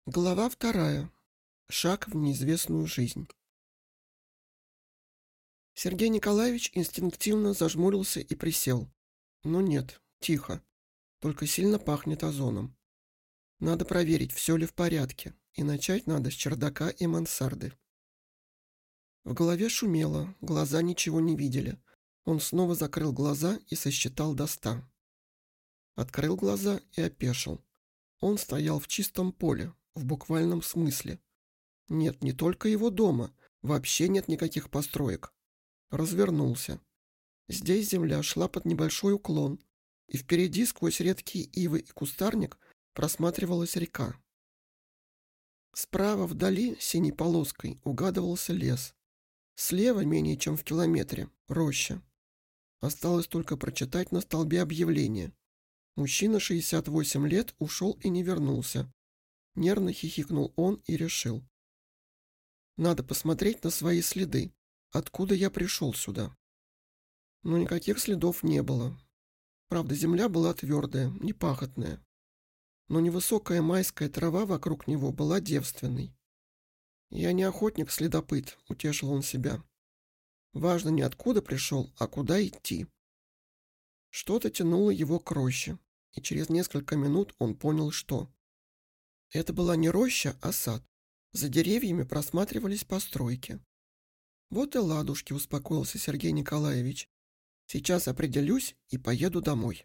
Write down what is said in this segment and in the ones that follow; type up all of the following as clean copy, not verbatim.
Глава 2. Шаг в неизвестную жизнь. Сергей Николаевич инстинктивно зажмурился и присел. Но нет, тихо, только сильно пахнет озоном. Надо проверить, все ли в порядке, и начать надо с чердака и мансарды. В голове шумело, глаза ничего не видели. Он снова закрыл глаза и сосчитал до 100. Открыл глаза и опешил. Он стоял в чистом поле, в буквальном смысле. Нет, не только его дома, вообще нет никаких построек. Развернулся. Здесь земля шла под небольшой уклон, и впереди сквозь редкие ивы и кустарник просматривалась река. Справа вдали синей полоской угадывался лес. Слева, менее чем в километре, роща. Осталось только прочитать на столбе объявление. Мужчина 68 лет ушел и не вернулся. Нервно хихикнул он и решил. Надо посмотреть на свои следы. Откуда я пришел сюда? Но никаких следов не было. Правда, земля была твердая, непахотная. Но невысокая майская трава вокруг него была девственной. «Я не охотник-следопыт», — утешил он себя. «Важно не откуда пришел, а куда идти». Что-то тянуло его к роще, и через несколько минут он понял, что. Это была не роща, а сад. За деревьями просматривались постройки. «Вот и ладушки», — успокоился Сергей Николаевич. «Сейчас определюсь и поеду домой».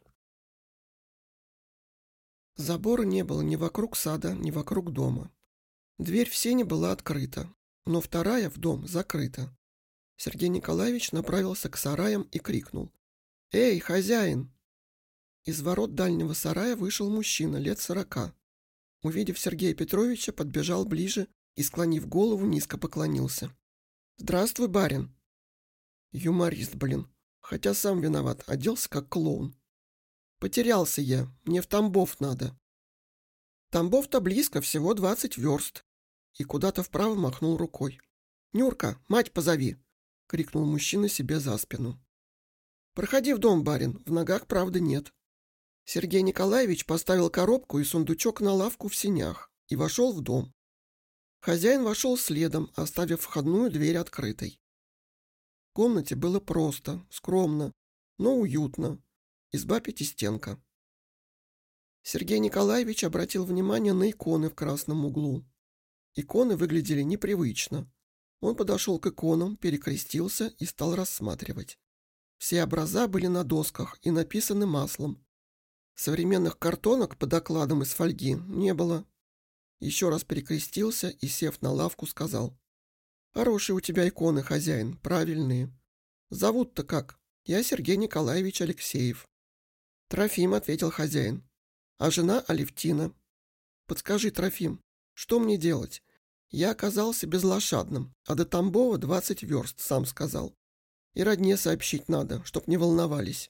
Забора не было ни вокруг сада, ни вокруг дома. Дверь в сени была открыта, но вторая в дом закрыта. Сергей Николаевич направился к сараям и крикнул: «Эй, хозяин!» Из ворот дальнего сарая вышел мужчина лет 40. Увидев Сергея Петровича, подбежал ближе и, склонив голову, низко поклонился. «Здравствуй, барин!» Юморист, блин, хотя сам виноват, оделся как клоун. «Потерялся я, мне в Тамбов надо». «Тамбов-то близко, всего 20 верст». И куда-то вправо махнул рукой. «Нюрка, мать позови!» — крикнул мужчина себе за спину. «Проходи в дом, барин, в ногах правды нет». Сергей Николаевич поставил коробку и сундучок на лавку в сенях и вошел в дом. Хозяин вошел следом, оставив входную дверь открытой. В комнате было просто, скромно, но уютно. Изба пятистенка. Сергей Николаевич обратил внимание на иконы в красном углу. Иконы выглядели непривычно. Он подошел к иконам, перекрестился и стал рассматривать. Все образа были на досках и написаны маслом. Современных картонок под окладом из фольги не было. Еще раз перекрестился и, сев на лавку, сказал: «Хорошие у тебя иконы, хозяин, правильные. Зовут-то как? Я Сергей Николаевич Алексеев». «Трофим», — ответил хозяин. «А жена Алевтина». «Подскажи, Трофим, что мне делать? Я оказался безлошадным, а до Тамбова 20 верст, сам сказал. И родне сообщить надо, чтоб не волновались».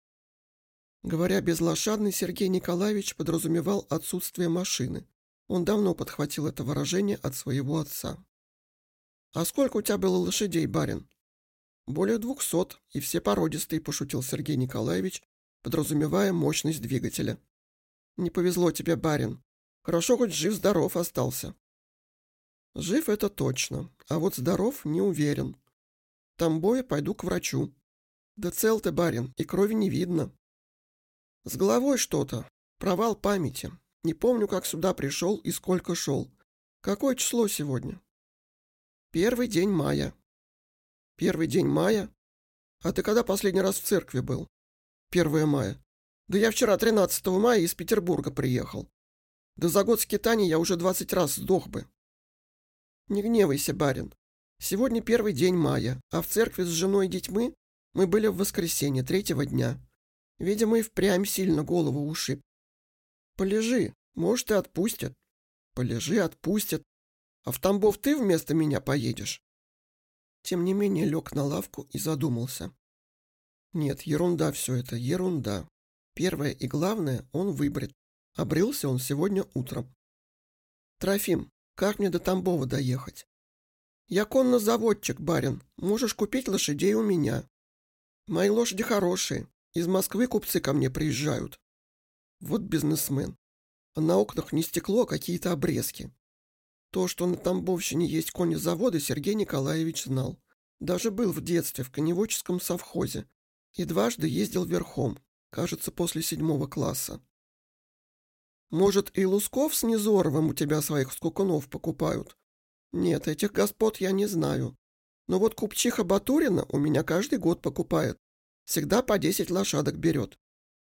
Говоря безлошадный, Сергей Николаевич подразумевал отсутствие машины. Он давно подхватил это выражение от своего отца. «А сколько у тебя было лошадей, барин?» «Более 200, и все породистые», — пошутил Сергей Николаевич, подразумевая мощность двигателя. «Не повезло тебе, барин. Хорошо, хоть жив-здоров остался». «Жив — это точно, а вот здоров — не уверен. В Тамбове пойду к врачу». «Да цел ты, барин, и крови не видно». «С головой что-то. Провал памяти. Не помню, как сюда пришел и сколько шел. Какое число сегодня?» «Первый день мая». «Первый день мая? А ты когда последний раз в церкви был?» «1 мая. Да я вчера 13 мая из Петербурга приехал. Да за год скитаний я уже 20 раз сдох бы». «Не гневайся, барин. Сегодня первый день мая, а в церкви с женой и детьми мы были в воскресенье 3-го дня. Видимо, и впрямь сильно голову ушиб. Полежи, может, и отпустят». «Полежи, отпустят. А в Тамбов ты вместо меня поедешь?» Тем не менее лег на лавку и задумался. Нет, ерунда все это, ерунда. Первое и главное, он выбрит. Обрился он сегодня утром. «Трофим, как мне до Тамбова доехать?» «Я коннозаводчик, барин. Можешь купить лошадей у меня. Мои лошади хорошие. Из Москвы купцы ко мне приезжают». Вот бизнесмен. А на окнах не стекло, а какие-то обрезки. То, что на Тамбовщине есть кони-заводы, Сергей Николаевич знал. Даже был в детстве в коневодческом совхозе и дважды ездил верхом, кажется, после 7 класса. Может, и Лусков с Незоровым у тебя своих скакунов покупают? Нет, этих господ я не знаю. Но вот купчиха Батурина у меня каждый год покупает. Всегда по 10 лошадок берет.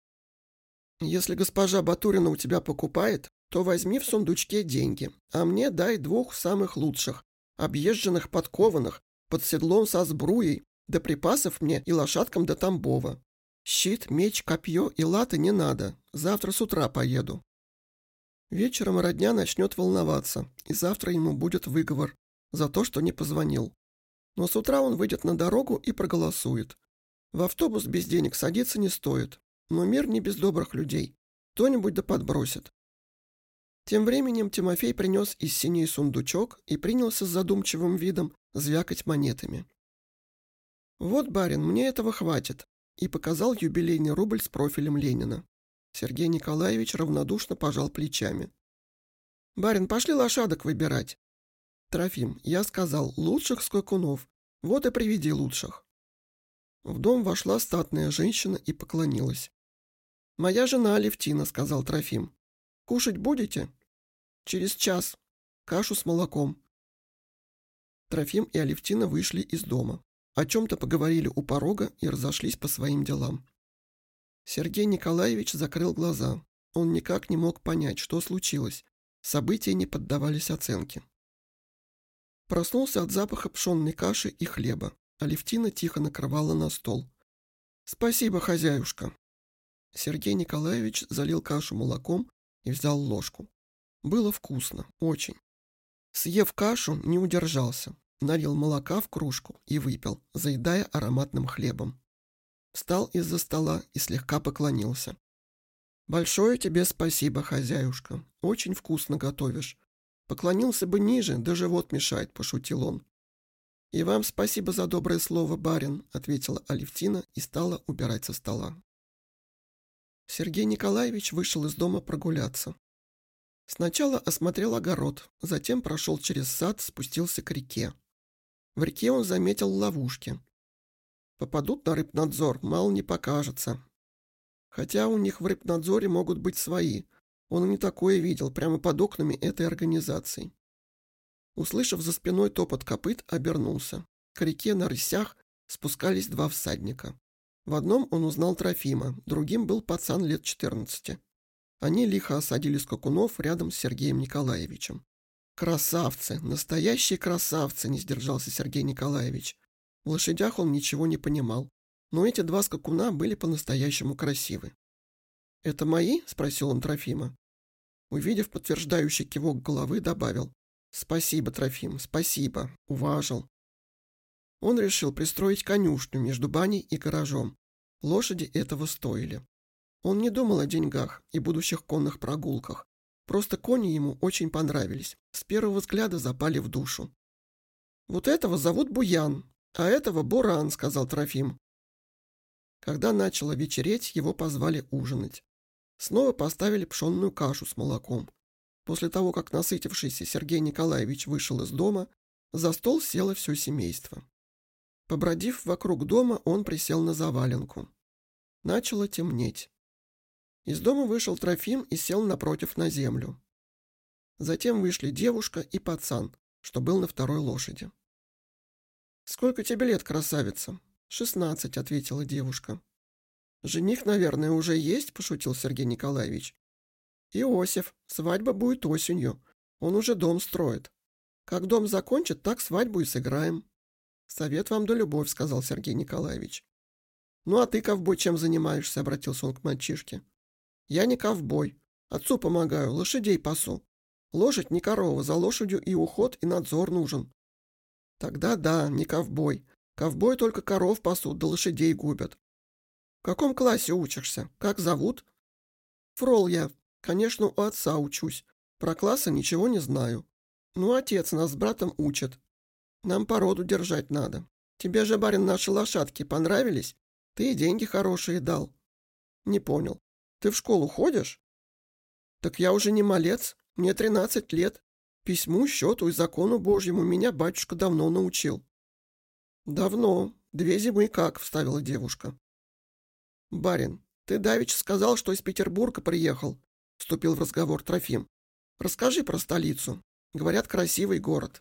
Если госпожа Батурина у тебя покупает, то возьми в сундучке деньги, а мне дай 2 самых лучших, объезженных, подкованных, под седлом со сбруей, да припасов мне и лошадкам до Тамбова. Щит, меч, копье и латы не надо, завтра с утра поеду. Вечером родня начнет волноваться, и завтра ему будет выговор за то, что не позвонил. Но с утра он выйдет на дорогу и проголосует. В автобус без денег садиться не стоит, но мир не без добрых людей. Кто-нибудь да подбросит. Тем временем Тимофей принес из синей сундучок и принялся с задумчивым видом звякать монетами. «Вот, барин, мне этого хватит», и показал юбилейный рубль с профилем Ленина. Сергей Николаевич равнодушно пожал плечами. «Барин, пошли лошадок выбирать». «Трофим, я сказал, лучших скакунов. Вот и приведи лучших». В дом вошла статная женщина и поклонилась. «Моя жена Алевтина», — сказал Трофим. «Кушать будете?» «Через час. Кашу с молоком». Трофим и Алевтина вышли из дома. О чем-то поговорили у порога и разошлись по своим делам. Сергей Николаевич закрыл глаза. Он никак не мог понять, что случилось. События не поддавались оценке. Проснулся от запаха пшенной каши и хлеба. Алевтина тихо накрывала на стол. «Спасибо, хозяюшка». Сергей Николаевич залил кашу молоком и взял ложку. Было вкусно, очень. Съев кашу, не удержался. Налил молока в кружку и выпил, заедая ароматным хлебом. Встал из-за стола и слегка поклонился. «Большое тебе спасибо, хозяюшка. Очень вкусно готовишь. Поклонился бы ниже, да живот мешает», — пошутил он. «И вам спасибо за доброе слово, барин», — ответила Алевтина и стала убирать со стола. Сергей Николаевич вышел из дома прогуляться. Сначала осмотрел огород, затем прошел через сад, спустился к реке. В реке он заметил ловушки. Попадут на рыбнадзор, мало не покажется. Хотя у них в рыбнадзоре могут быть свои. Он и не такое видел, прямо под окнами этой организации. Услышав за спиной топот копыт, обернулся. К реке на рысях спускались 2 всадника. В одном он узнал Трофима, другим был пацан лет 14. Они лихо осадили скакунов рядом с Сергеем Николаевичем. «Красавцы! Настоящие красавцы!» — не сдержался Сергей Николаевич. В лошадях он ничего не понимал, но эти 2 скакуна были по-настоящему красивы. «Это мои?» — спросил он Трофима. Увидев подтверждающий кивок головы, добавил: «Спасибо, Трофим, спасибо, уважил». Он решил пристроить конюшню между баней и гаражом. Лошади этого стоили. Он не думал о деньгах и будущих конных прогулках. Просто кони ему очень понравились, с первого взгляда запали в душу. «Вот этого зовут Буян, а этого Буран», — сказал Трофим. Когда начало вечереть, его позвали ужинать. Снова поставили пшенную кашу с молоком. После того, как насытившийся Сергей Николаевич вышел из дома, за стол село все семейство. Побродив вокруг дома, он присел на заваленку. Начало темнеть. Из дома вышел Трофим и сел напротив на землю. Затем вышли девушка и пацан, что был на второй лошади. «Сколько тебе лет, красавица?» «16», — ответила девушка. «Жених, наверное, уже есть?» — пошутил Сергей Николаевич. «Иосиф, свадьба будет осенью. Он уже дом строит. Как дом закончит, так свадьбу и сыграем». «Совет вам да любовь», — сказал Сергей Николаевич. «Ну а ты, ковбой, чем занимаешься?» — обратился он к мальчишке. «Я не ковбой. Отцу помогаю, лошадей пасу. Лошадь не корова, за лошадью и уход, и надзор нужен». «Тогда да, не ковбой. Ковбой только коров пасут, да лошадей губят». «В каком классе учишься? Как зовут?» «Фрол я. Конечно, у отца учусь. Про классы ничего не знаю. Ну, отец нас с братом учит. Нам породу держать надо. Тебе же, барин, наши лошадки понравились? Ты и деньги хорошие дал». «Не понял. Ты в школу ходишь?» «Так я уже не малец. Мне 13 лет. Письму, счету и закону Божьему меня батюшка давно научил». «Давно. 2 зимы как», — вставила девушка. «Барин, ты давеча сказал, что из Петербурга приехал», — вступил в разговор Трофим. «Расскажи про столицу. Говорят, красивый город».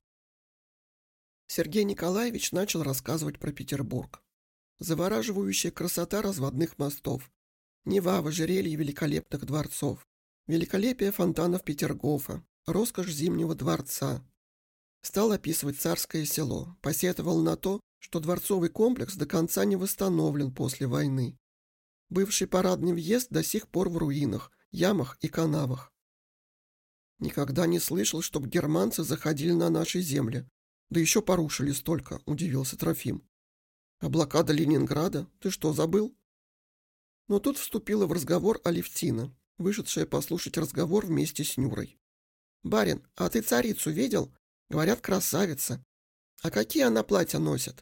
Сергей Николаевич начал рассказывать про Петербург. Завораживающая красота разводных мостов, Нева в ожерелье великолепных дворцов, великолепие фонтанов Петергофа, роскошь Зимнего дворца. Стал описывать Царское село, посетовал на то, что дворцовый комплекс до конца не восстановлен после войны. Бывший парадный въезд до сих пор в руинах, ямах и канавах. «Никогда не слышал, чтобы германцы заходили на наши земли. Да еще порушили столько», — удивился Трофим. «А блокада Ленинграда? Ты что, забыл?» Но тут вступила в разговор Алевтина, вышедшая послушать разговор вместе с Нюрой. «Барин, а ты царицу видел? Говорят, красавица. А какие она платья носит?»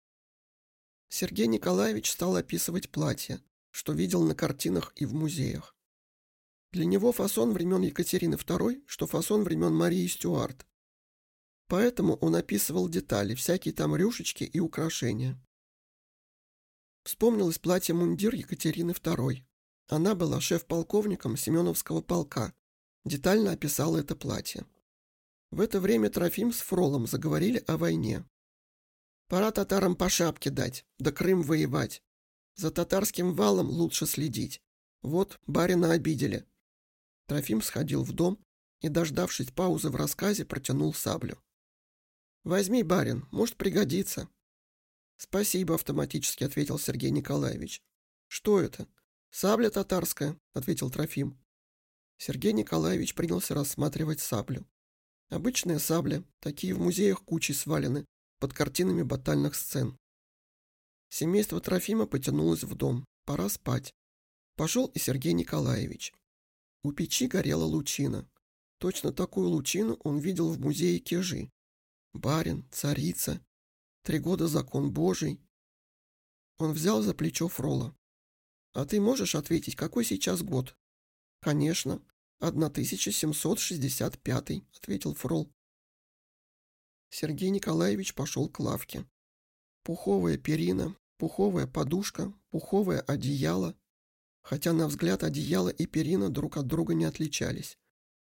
Сергей Николаевич стал описывать платья, что видел на картинах и в музеях. Для него фасон времен Екатерины II, что фасон времен Марии Стюарт. Поэтому он описывал детали, всякие там рюшечки и украшения. Вспомнилось платье-мундир Екатерины II. Она была шеф-полковником Семеновского полка, детально описала это платье. В это время Трофим с Фролом заговорили о войне. «Пора татарам по шапке дать, да Крым воевать. За татарским валом лучше следить. Вот, барина обидели». Трофим сходил в дом и, дождавшись паузы в рассказе, протянул саблю. «Возьми, барин, может пригодится». «Спасибо», — автоматически ответил Сергей Николаевич. «Что это?» «Сабля татарская», — ответил Трофим. Сергей Николаевич принялся рассматривать саблю. Обычная сабля, такие в музеях кучей свалены, под картинами батальных сцен. Семейство Трофима потянулось в дом. Пора спать. Пошел и Сергей Николаевич. У печи горела лучина. Точно такую лучину он видел в музее Кежи. Барин, царица, 3 года закон Божий. Он взял за плечо Фрола. «А ты можешь ответить, какой сейчас год?» «Конечно, 1765», — ответил Фрол. Сергей Николаевич пошел к лавке. Пуховая перина, пуховая подушка, пуховое одеяло. Хотя, на взгляд, одеяло и перина друг от друга не отличались.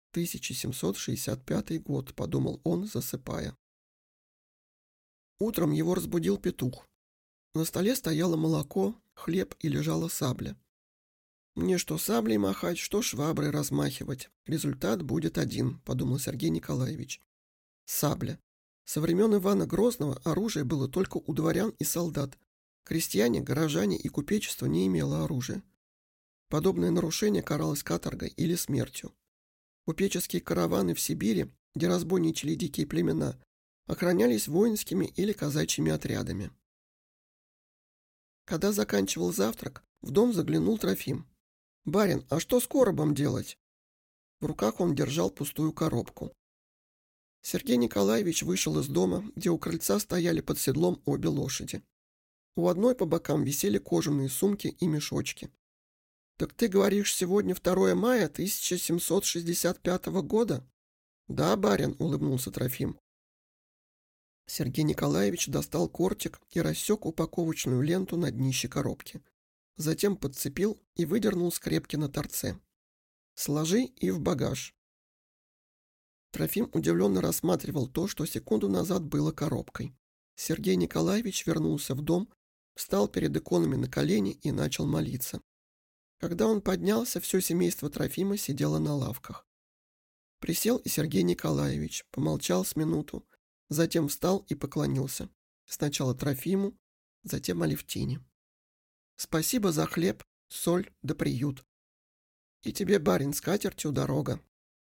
1765 год, подумал он, засыпая. Утром его разбудил петух. На столе стояло молоко, хлеб и лежала сабля. «Мне что саблей махать, что шваброй размахивать. Результат будет один», — подумал Сергей Николаевич. Сабля. Со времен Ивана Грозного оружие было только у дворян и солдат. Крестьяне, горожане и купечество не имело оружия. Подобное нарушение каралось каторгой или смертью. Купеческие караваны в Сибири, где разбойничали дикие племена, охранялись воинскими или казачьими отрядами. Когда заканчивал завтрак, в дом заглянул Трофим. «Барин, а что с коробом делать?» В руках он держал пустую коробку. Сергей Николаевич вышел из дома, где у крыльца стояли под седлом обе лошади. У одной по бокам висели кожаные сумки и мешочки. «Так ты говоришь, сегодня 2 мая 1765 года?» «Да, барин», — улыбнулся Трофим. Сергей Николаевич достал кортик и рассек упаковочную ленту на днище коробки. Затем подцепил и выдернул скрепки на торце. «Сложи и в багаж». Трофим удивленно рассматривал то, что секунду назад было коробкой. Сергей Николаевич вернулся в дом, встал перед иконами на колени и начал молиться. Когда он поднялся, все семейство Трофима сидело на лавках. Присел и Сергей Николаевич, помолчал с минуту, затем встал и поклонился. Сначала Трофиму, затем Алевтине. «Спасибо за хлеб, соль да приют. И тебе, барин, скатертью дорога».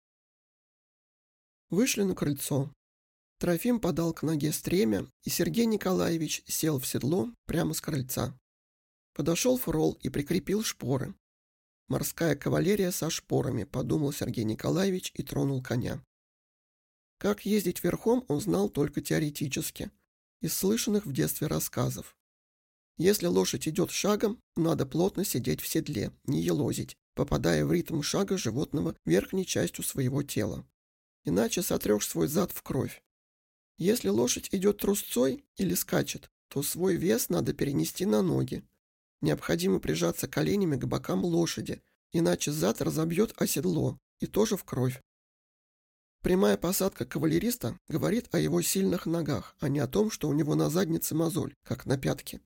Вышли на крыльцо. Трофим подал к ноге стремя, и Сергей Николаевич сел в седло прямо с крыльца. Подошел Фрол и прикрепил шпоры. «Морская кавалерия со шпорами», — подумал Сергей Николаевич и тронул коня. Как ездить верхом он знал только теоретически, из слышанных в детстве рассказов. Если лошадь идет шагом, надо плотно сидеть в седле, не елозить, попадая в ритм шага животного верхней частью своего тела. иначе сотрешь свой зад в кровь. Если лошадь идет трусцой или скачет, то свой вес надо перенести на ноги. Необходимо прижаться коленями к бокам лошади, иначе зад разобьет о седло, и тоже в кровь. Прямая посадка кавалериста говорит о его сильных ногах, а не о том, что у него на заднице мозоль, как на пятке.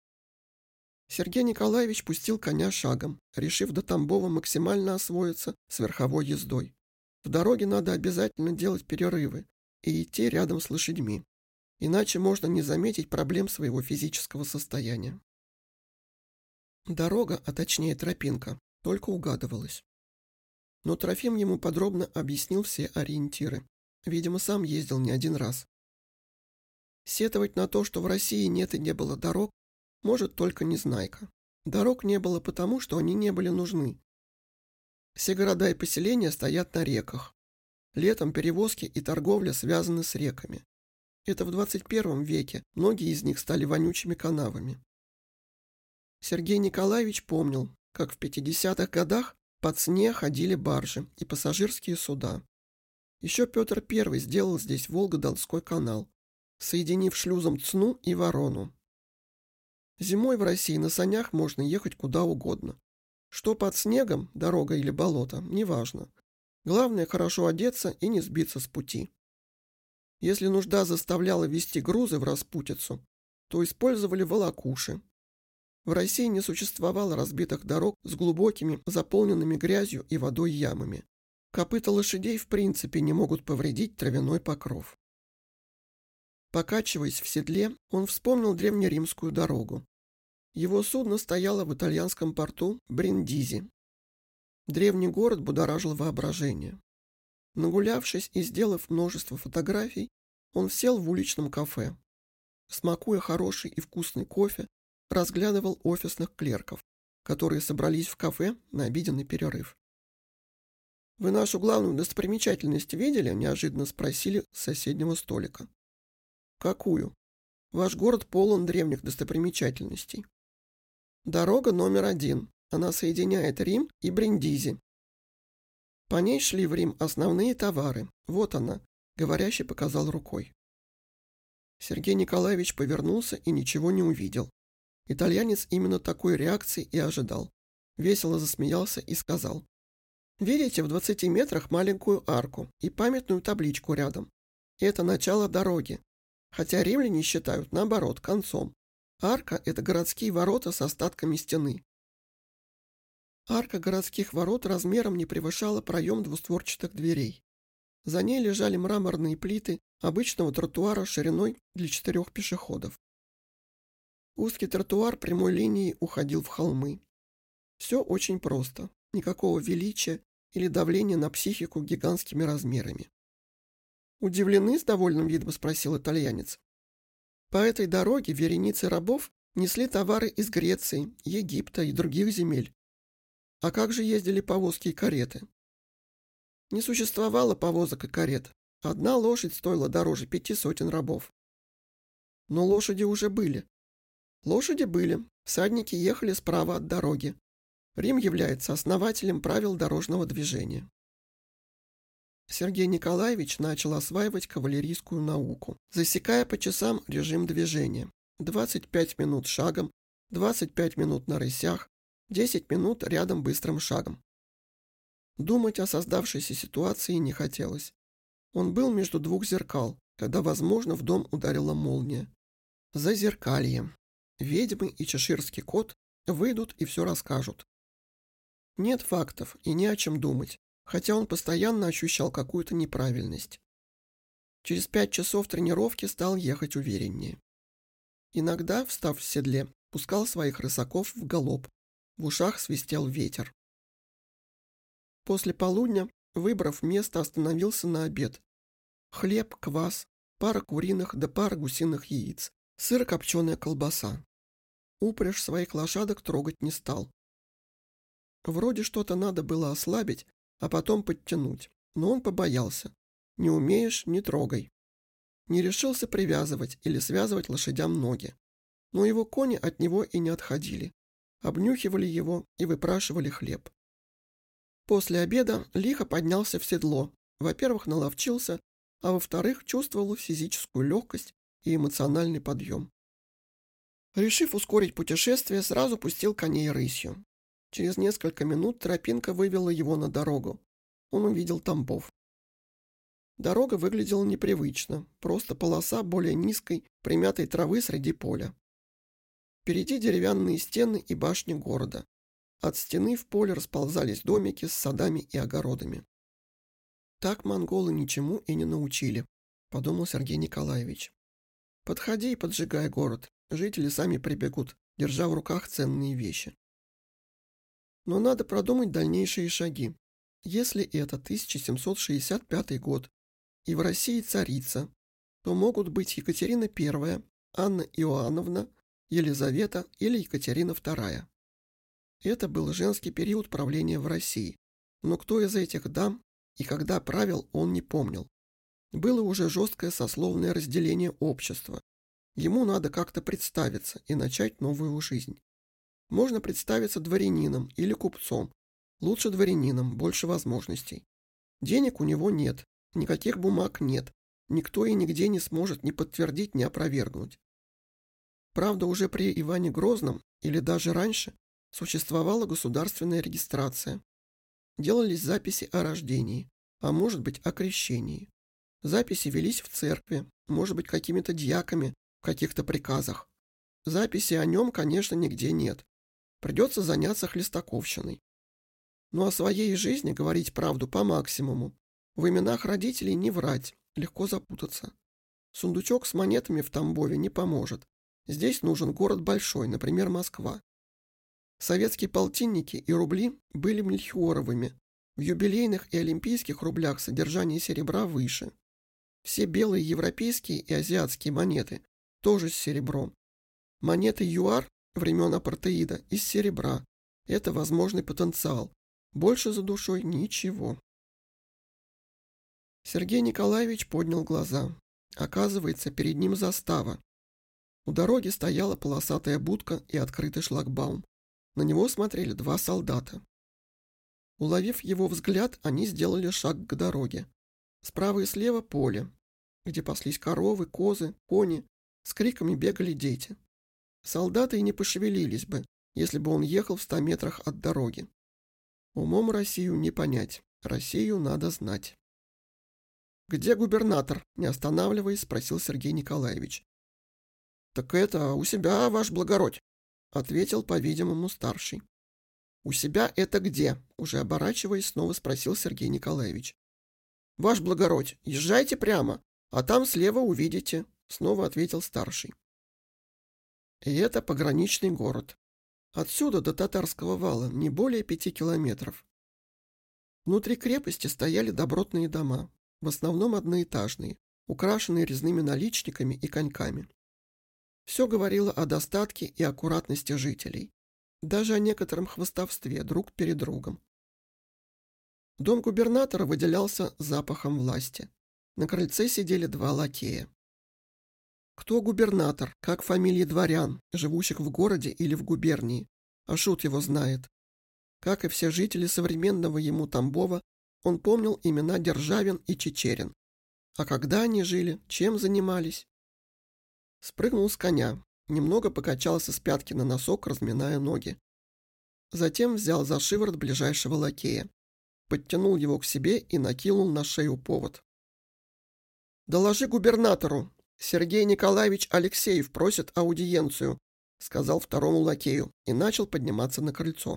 Сергей Николаевич пустил коня шагом, решив до Тамбова максимально освоиться с верховой ездой. В дороге надо обязательно делать перерывы и идти рядом с лошадьми, иначе можно не заметить проблем своего физического состояния. Дорога, а точнее тропинка, только угадывалась. Но Трофим ему подробно объяснил все ориентиры. Видимо, сам ездил не один раз. Сетовать на то, что в России нет и не было дорог, может только Незнайка. Дорог не было потому, что они не были нужны. Все города и поселения стоят на реках. Летом перевозки и торговля связаны с реками. Это в 21 веке многие из них стали вонючими канавами. Сергей Николаевич помнил, как в 50-х годах по Цне ходили баржи и пассажирские суда. Еще Петр I сделал здесь Волго-Донской канал, соединив шлюзом Цну и Ворону. Зимой в России на санях можно ехать куда угодно. Что под снегом, дорога или болото, неважно. Главное хорошо одеться и не сбиться с пути. Если нужда заставляла везти грузы в распутицу, то использовали волокуши. В России не существовало разбитых дорог с глубокими, заполненными грязью и водой ямами. Копыта лошадей в принципе не могут повредить травяной покров. Покачиваясь в седле, он вспомнил древнеримскую дорогу. Его судно стояло в итальянском порту Бриндизи. Древний город будоражил воображение. Нагулявшись и сделав множество фотографий, он сел в уличном кафе. Смакуя хороший и вкусный кофе, разглядывал офисных клерков, которые собрались в кафе на обеденный перерыв. «Вы нашу главную достопримечательность видели?» – неожиданно спросили с соседнего столика. «Какую? Ваш город полон древних достопримечательностей. Дорога номер 1. Она соединяет Рим и Бриндизи. По ней шли в Рим основные товары. Вот она», – говорящий показал рукой. Сергей Николаевич повернулся и ничего не увидел. Итальянец именно такой реакции и ожидал. Весело засмеялся и сказал: «Видите в 20 метрах маленькую арку и памятную табличку рядом? Это начало дороги. Хотя римляне считают, наоборот, концом. Арка – это городские ворота с остатками стены». Арка городских ворот размером не превышала проем двустворчатых дверей. За ней лежали мраморные плиты обычного тротуара шириной для 4 пешеходов. Узкий тротуар прямой линией уходил в холмы. Все очень просто, никакого величия или давления на психику гигантскими размерами. «Удивлены?» – с довольным видом спросил итальянец. По этой дороге вереницы рабов несли товары из Греции, Египта и других земель. А как же ездили повозки и кареты? Не существовало повозок и карет. Одна лошадь стоила дороже 5 сотен рабов. Но лошади уже были. Лошади были, всадники ехали справа от дороги. Рим является основателем правил дорожного движения. Сергей Николаевич начал осваивать кавалерийскую науку, засекая по часам режим движения. 25 минут шагом, 25 минут на рысях, 10 минут рядом быстрым шагом. Думать о создавшейся ситуации не хотелось. Он был между двух зеркал, когда, возможно, в дом ударила молния. Зазеркалье. Ведьмы и чеширский кот выйдут и все расскажут. Нет фактов и не о чем думать, хотя он постоянно ощущал какую-то неправильность. Через 5 часов тренировки стал ехать увереннее. Иногда, встав в седле, пускал своих рысаков в галоп. В ушах свистел ветер. После полудня, выбрав место, остановился на обед. Хлеб, квас, пара куриных да пара гусиных яиц, сыро-копченая колбаса. Упряжь своих лошадок трогать не стал. Вроде что-то надо было ослабить, а потом подтянуть, но он побоялся. Не умеешь – не трогай. Не решился привязывать или связывать лошадям ноги. Но его кони от него и не отходили. Обнюхивали его и выпрашивали хлеб. После обеда лихо поднялся в седло, Во-первых, наловчился, а во-вторых, чувствовал физическую легкость и эмоциональный подъем. Решив ускорить путешествие, сразу пустил коней рысью. Через несколько минут тропинка вывела его на дорогу. Он увидел Тамбов. Дорога выглядела непривычно, просто полоса более низкой, примятой травы среди поля. Впереди деревянные стены и башни города. От стены в поле расползались домики с садами и огородами. Так монголы ничему и не научили, подумал Сергей Николаевич. Подходи и поджигай город, жители сами прибегут, держа в руках ценные вещи. Но надо продумать дальнейшие шаги. Если это 1765 год, и в России царица, то могут быть Екатерина I, Анна Иоанновна, Елизавета или Екатерина II. Это был женский период правления в России, но кто из этих дам и когда правил, он не помнил. Было уже жесткое сословное разделение общества. Ему надо как-то представиться и начать новую жизнь. Можно представиться дворянином или купцом. Лучше дворянином, больше возможностей. Денег у него нет, никаких бумаг нет, никто и нигде не сможет ни подтвердить, ни опровергнуть. Правда, уже при Иване Грозном, или даже раньше, существовала государственная регистрация. Делались записи о рождении, а может быть о крещении. Записи велись в церкви, может быть какими-то дьяками в каких-то приказах. Записи о нем, конечно, нигде нет. Придется заняться хлестаковщиной. Но о своей жизни говорить правду по максимуму. В именах родителей не врать, легко запутаться. Сундучок с монетами в Тамбове не поможет. Здесь нужен город большой, например, Москва. Советские полтинники и рубли были мельхиоровыми. В юбилейных и олимпийских рублях содержание серебра выше. Все белые европейские и азиатские монеты тоже с серебром. Монеты ЮАР времен апартеида из серебра. Это возможный потенциал. Больше за душой ничего. Сергей Николаевич поднял глаза. Оказывается, перед ним застава. У дороги стояла полосатая будка и открытый шлагбаум. На него смотрели два солдата. Уловив его взгляд, они сделали шаг к дороге. Справа и слева поле, где паслись коровы, козы, кони, с криками бегали дети. Солдаты и не пошевелились бы, если бы он ехал в 100 метрах от дороги. Умом Россию не понять, Россию надо знать. «Где губернатор?» – не останавливаясь, спросил Сергей Николаевич. «Так это у себя, ваш благородь», – ответил, по-видимому, старший. «У себя это где?» – уже оборачиваясь, снова спросил Сергей Николаевич. «Ваш благородь, езжайте прямо, а там слева увидите», – снова ответил старший. И это пограничный город. Отсюда до Татарского вала не более 5 километров. Внутри крепости стояли добротные дома, в основном одноэтажные, украшенные резными наличниками и коньками. Все говорило о достатке и аккуратности жителей, даже о некотором хвастовстве друг перед другом. Дом губернатора выделялся запахом власти. На крыльце сидели 2 лакея. Кто губернатор, как фамилии дворян, живущих в городе или в губернии, а шут его знает. Как и все жители современного ему Тамбова, он помнил имена Державин и Чичерин. А когда они жили, чем занимались? Спрыгнул с коня, немного покачался с пятки на носок, разминая ноги. Затем взял за шиворот ближайшего лакея, подтянул его к себе и накинул на шею повод. «Доложи губернатору! Сергей Николаевич Алексеев просит аудиенцию», сказал второму лакею и начал подниматься на крыльцо.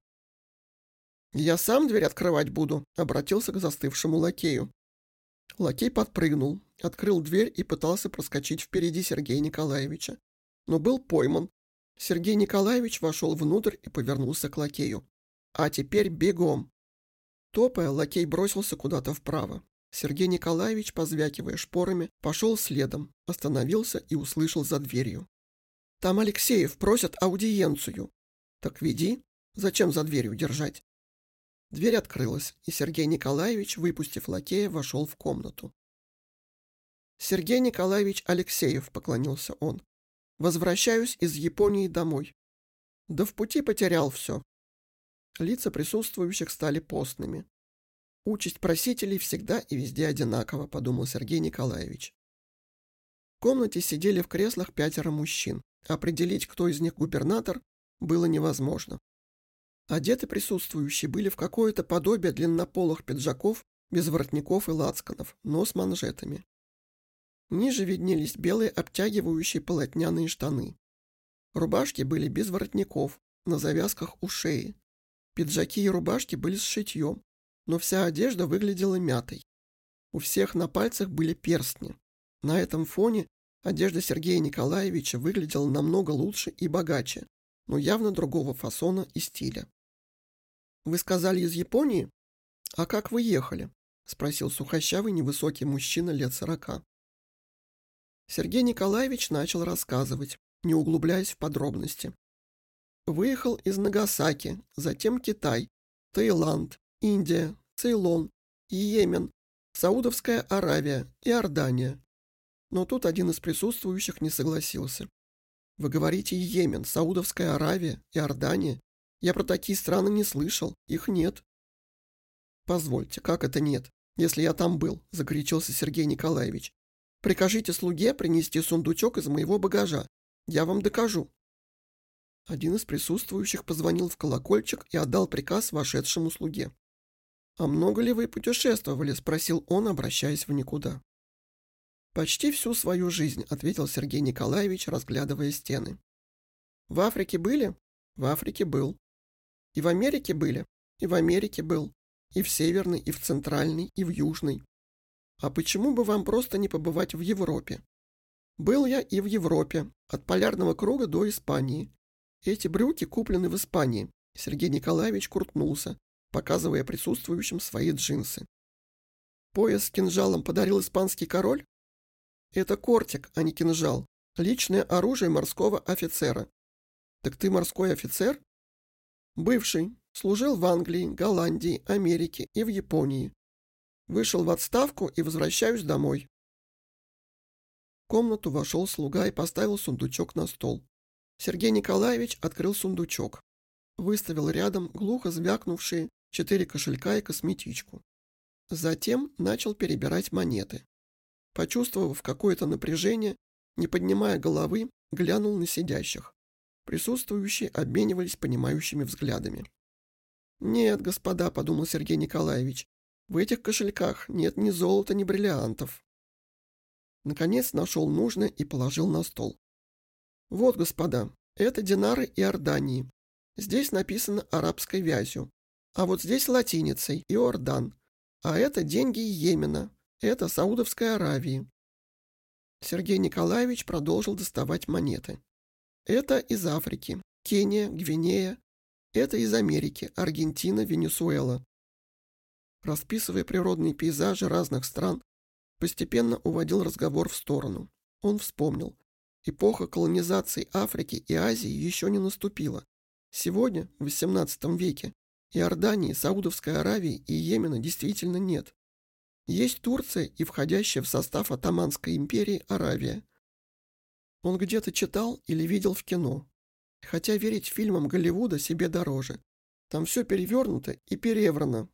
«Я сам дверь открывать буду», обратился к застывшему лакею. Лакей подпрыгнул, открыл дверь и пытался проскочить впереди Сергея Николаевича, но был пойман. Сергей Николаевич вошел внутрь и повернулся к лакею. «А теперь бегом!» Топая, лакей бросился куда-то вправо. Сергей Николаевич, позвякивая шпорами, пошел следом, остановился и услышал за дверью. «Там Алексеев просят аудиенцию». «Так веди. Зачем за дверью держать?» Дверь открылась, и Сергей Николаевич, выпустив лакея, вошел в комнату. «Сергей Николаевич Алексеев», — поклонился он, — «возвращаюсь из Японии домой. Да в пути потерял все». Лица присутствующих стали постными. Участь просителей всегда и везде одинакова, подумал Сергей Николаевич. В комнате сидели в креслах 5 мужчин. Определить, кто из них губернатор, было невозможно. Одеты присутствующие были в какое-то подобие длиннополых пиджаков без воротников и лацканов, но с манжетами. Ниже виднелись белые обтягивающие полотняные штаны. Рубашки были без воротников, на завязках у шеи. Пиджаки и рубашки были с шитьем, но вся одежда выглядела мятой. У всех на пальцах были перстни. На этом фоне одежда Сергея Николаевича выглядела намного лучше и богаче, но явно другого фасона и стиля. «Вы сказали, из Японии? А как вы ехали?» — спросил сухощавый невысокий мужчина лет 40. Сергей Николаевич начал рассказывать, не углубляясь в подробности. Выехал из Нагасаки, затем Китай, Таиланд, Индия, Цейлон, Йемен, Саудовская Аравия, Иордания. Но тут один из присутствующих не согласился. «Вы говорите Йемен, Саудовская Аравия, Иордания? Я про такие страны не слышал, их нет». «Позвольте, как это нет, если я там был?» – закричался Сергей Николаевич. «Прикажите слуге принести сундучок из моего багажа. Я вам докажу». Один из присутствующих позвонил в колокольчик и отдал приказ вошедшему слуге. «А много ли вы путешествовали?» – спросил он, обращаясь в никуда. «Почти всю свою жизнь», – ответил Сергей Николаевич, разглядывая стены. «В Африке были?» «В Африке был». «И в Америке были?» «И в Америке был. И в Северной, и в Центральной, и в Южной. А почему бы вам просто не побывать в Европе?» «Был я и в Европе, от Полярного круга до Испании. Эти брюки куплены в Испании». Сергей Николаевич крутнулся, показывая присутствующим свои джинсы. «Пояс с кинжалом подарил испанский король?» «Это кортик, а не кинжал. Личное оружие морского офицера». «Так ты морской офицер?» «Бывший. Служил в Англии, Голландии, Америке и в Японии. Вышел в отставку и возвращаюсь домой». В комнату вошел слуга и поставил сундучок на стол. Сергей Николаевич открыл сундучок. Выставил рядом глухо звякнувшие 4 кошелька и косметичку. Затем начал перебирать монеты. Почувствовав какое-то напряжение, не поднимая головы, глянул на сидящих. Присутствующие обменивались понимающими взглядами. «Нет, господа», — подумал Сергей Николаевич, — «в этих кошельках нет ни золота, ни бриллиантов». Наконец нашел нужное и положил на стол. «Вот, господа, это динары Иордании. Здесь написано арабской вязью, а вот здесь латиницей Иордан, а это деньги Йемена, это Саудовской Аравии». Сергей Николаевич продолжил доставать монеты. «Это из Африки, Кения, Гвинея. Это из Америки, Аргентина, Венесуэла». Расписывая природные пейзажи разных стран, постепенно уводил разговор в сторону. Он вспомнил. Эпоха колонизации Африки и Азии еще не наступила. Сегодня, в XVIII веке, Иордании, Саудовской Аравии и Йемена действительно нет. Есть Турция и входящая в состав Отtomанской империи Аравия. Он где-то читал или видел в кино. Хотя верить фильмам Голливуда себе дороже. Там все перевернуто и переврано.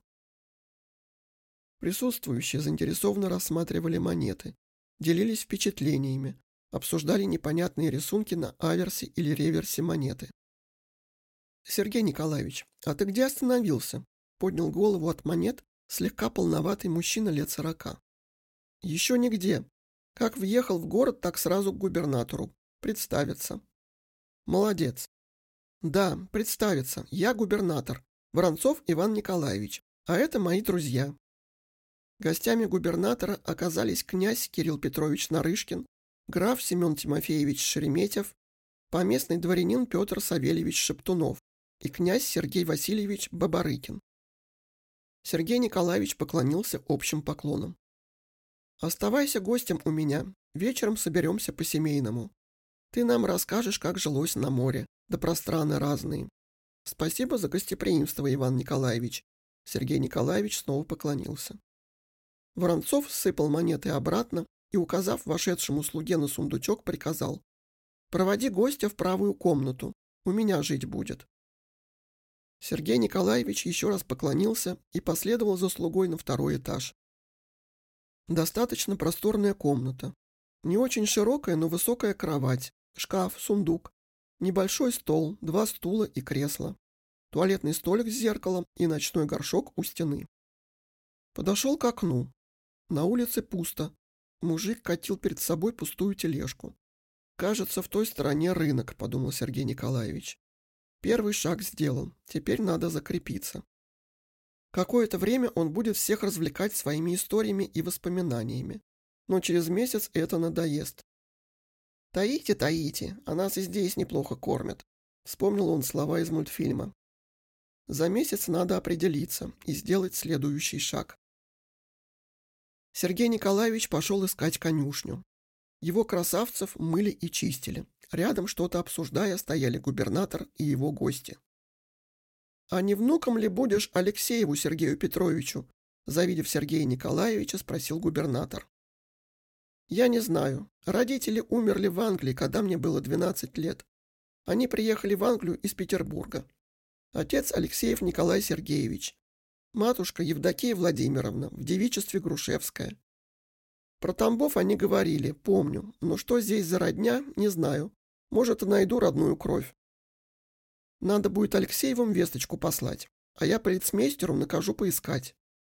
Присутствующие заинтересованно рассматривали монеты, делились впечатлениями, обсуждали непонятные рисунки на аверсе или реверсе монеты. «Сергей Николаевич, а ты где остановился?» — поднял голову от монет слегка полноватый мужчина лет 40. «Еще нигде. Как въехал в город, так сразу к губернатору. Представиться». «Молодец». «Да, представиться. Я губернатор. Воронцов Иван Николаевич. А это мои друзья». Гостями губернатора оказались князь Кирилл Петрович Нарышкин, граф Семен Тимофеевич Шереметьев, поместный дворянин Петр Савельевич Шептунов и князь Сергей Васильевич Бабарыкин. Сергей Николаевич поклонился общим поклоном. «Оставайся гостем у меня. Вечером соберемся по-семейному. Ты нам расскажешь, как жилось на море, да про страны разные. Спасибо за гостеприимство, Иван Николаевич». Сергей Николаевич снова поклонился. Воронцов сыпал монеты обратно и, указав вошедшему слуге на сундучок, приказал: «Проводи гостя в правую комнату. У меня жить будет». Сергей Николаевич еще раз поклонился и последовал за слугой на второй этаж. Достаточно просторная комната. Не очень широкая, но высокая кровать, шкаф, сундук, небольшой стол, 2 стула и кресло, туалетный столик с зеркалом и ночной горшок у стены. Подошел к окну. На улице пусто. Мужик катил перед собой пустую тележку. «Кажется, в той стороне рынок», — подумал Сергей Николаевич. Первый шаг сделан, теперь надо закрепиться. Какое-то время он будет всех развлекать своими историями и воспоминаниями, но через месяц это надоест. «Таите, таите, а нас и здесь неплохо кормят», — вспомнил он слова из мультфильма. За месяц надо определиться и сделать следующий шаг. Сергей Николаевич пошел искать конюшню. Его красавцев мыли и чистили. Рядом, что-то обсуждая, стояли губернатор и его гости. «А не внуком ли будешь Алексееву Сергею Петровичу?» Завидев Сергея Николаевича, спросил губернатор. «Я не знаю. Родители умерли в Англии, когда мне было 12 лет. Они приехали в Англию из Петербурга. Отец Алексеев Николай Сергеевич. Матушка Евдокия Владимировна, в девичестве Грушевская. Про Тамбов они говорили, помню, но что здесь за родня, не знаю. Может, и найду родную кровь. Надо будет Алексеевым весточку послать, а я полицмейстеру накажу поискать.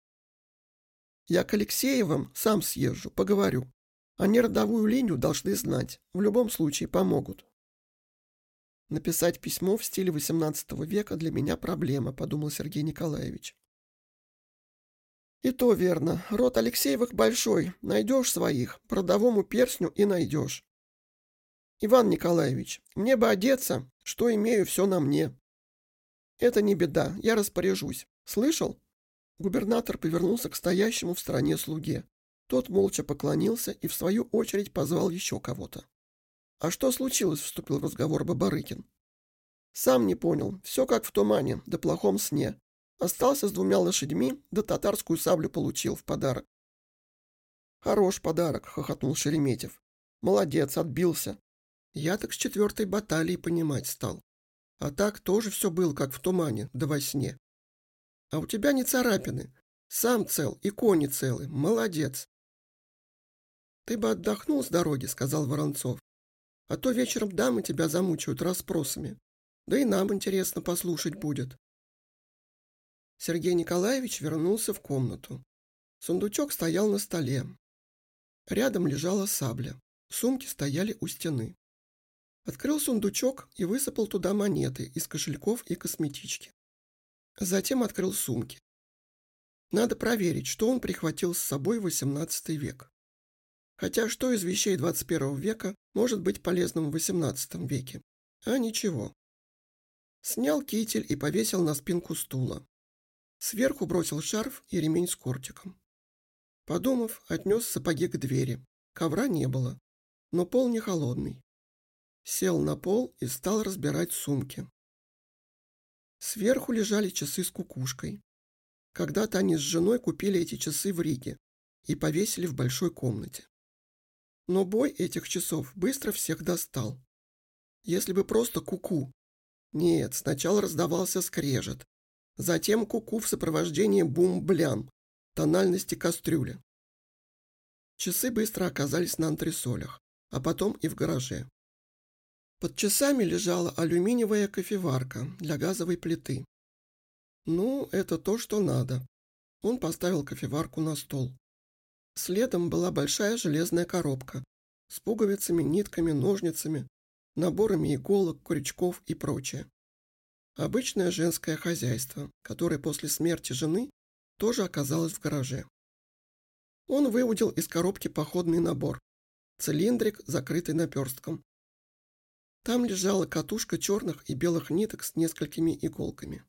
Я к Алексеевым сам съезжу, поговорю. Они родовую линию должны знать, в любом случае помогут». «Написать письмо в стиле XVIII века для меня проблема», — подумал Сергей Николаевич. «И то верно. Род Алексеевых большой. Найдешь своих. По родовому перстню и найдешь. Иван Николаевич, мне бы одеться, что имею, все на мне». «Это не беда, я распоряжусь. Слышал?» Губернатор повернулся к стоящему в стороне слуге. Тот молча поклонился и в свою очередь позвал еще кого-то. «А что случилось?» — вступил в разговор Бабарыкин. «Сам не понял. Все как в тумане, да плохом сне. Остался с 2 лошадьми, да татарскую саблю получил в подарок». «Хорош подарок», — хохотнул Шереметьев. «Молодец, отбился. Я так с 4-й баталии понимать стал. А так тоже все было как в тумане, да во сне. А у тебя не царапины. Сам цел и кони целы. Молодец». «Ты бы отдохнул с дороги», — сказал Воронцов. «А то вечером дамы тебя замучают расспросами. Да и нам интересно послушать будет». Сергей Николаевич вернулся в комнату. Сундучок стоял на столе. Рядом лежала сабля. Сумки стояли у стены. Открыл сундучок и высыпал туда монеты из кошельков и косметички. Затем открыл сумки. Надо проверить, что он прихватил с собой в XVIII век. Хотя что из вещей 21 века может быть полезным в XVIII веке? А ничего. Снял китель и повесил на спинку стула. Сверху бросил шарф и ремень с кортиком. Подумав, отнес сапоги к двери. Ковра не было, но пол не холодный. Сел на пол и стал разбирать сумки. Сверху лежали часы с кукушкой. Когда-то они с женой купили эти часы в Риге и повесили в большой комнате. Но бой этих часов быстро всех достал. Если бы просто куку. Нет, сначала раздавался скрежет. Затем куку в сопровождении бум-блям, тональности кастрюли. Часы быстро оказались на антресолях, а потом и в гараже. Под часами лежала алюминиевая кофеварка для газовой плиты. Ну, это то, что надо. Он поставил кофеварку на стол. Следом была большая железная коробка с пуговицами, нитками, ножницами, наборами иголок, крючков и прочее. Обычное женское хозяйство, которое после смерти жены тоже оказалось в гараже. Он выудил из коробки походный набор. Цилиндрик, закрытый наперстком. Там лежала катушка черных и белых ниток с несколькими иголками.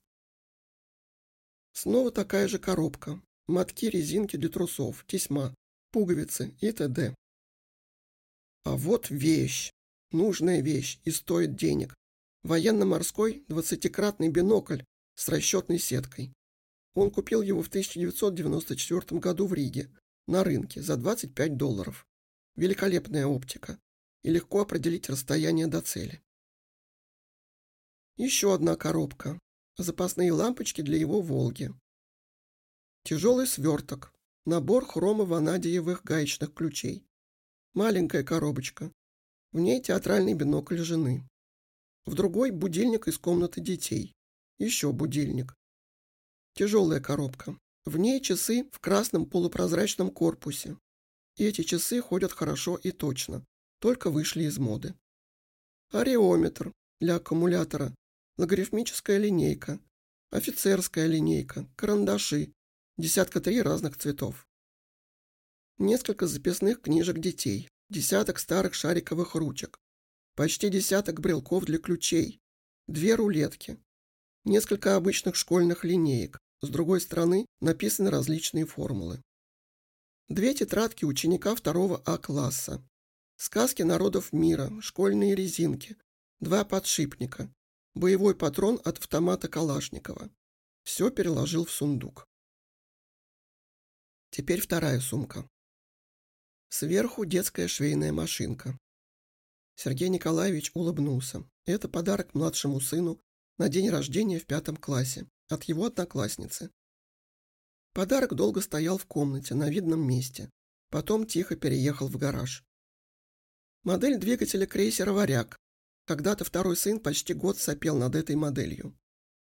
Снова такая же коробка. Мотки резинки для трусов, тесьма, пуговицы и т.д. А вот вещь. Нужная вещь и стоит денег. Военно-морской 20-кратный бинокль с расчетной сеткой. Он купил его в 1994 году в Риге на рынке за $25. Великолепная оптика. И легко определить расстояние до цели. Еще одна коробка. запасные лампочки для его «Волги». Тяжелый сверток, набор хромо-ванадиевых гаечных ключей. Маленькая коробочка. В ней театральный бинокль жены. В другой будильник из комнаты детей. Еще будильник. Тяжелая коробка. В ней часы в красном полупрозрачном корпусе. И эти часы ходят хорошо и точно, только вышли из моды. Ареометр для аккумулятора, логарифмическая линейка, офицерская линейка, карандаши, 3 разных цветов. Несколько записных книжек детей, 10 старых шариковых ручек, почти 10 брелков для ключей, 2 рулетки, несколько обычных школьных линеек, с другой стороны написаны различные формулы. 2 тетрадки ученика 2 А-класса, сказки народов мира, школьные резинки, 2 подшипника, боевой патрон от автомата Калашникова. Все переложил в сундук. Теперь вторая сумка. Сверху детская швейная машинка. Сергей Николаевич улыбнулся. Это подарок младшему сыну на день рождения в 5 классе от его одноклассницы. Подарок долго стоял в комнате на видном месте, потом тихо переехал в гараж. Модель двигателя крейсера «Варяг». Когда-то второй сын почти год сопел над этой моделью.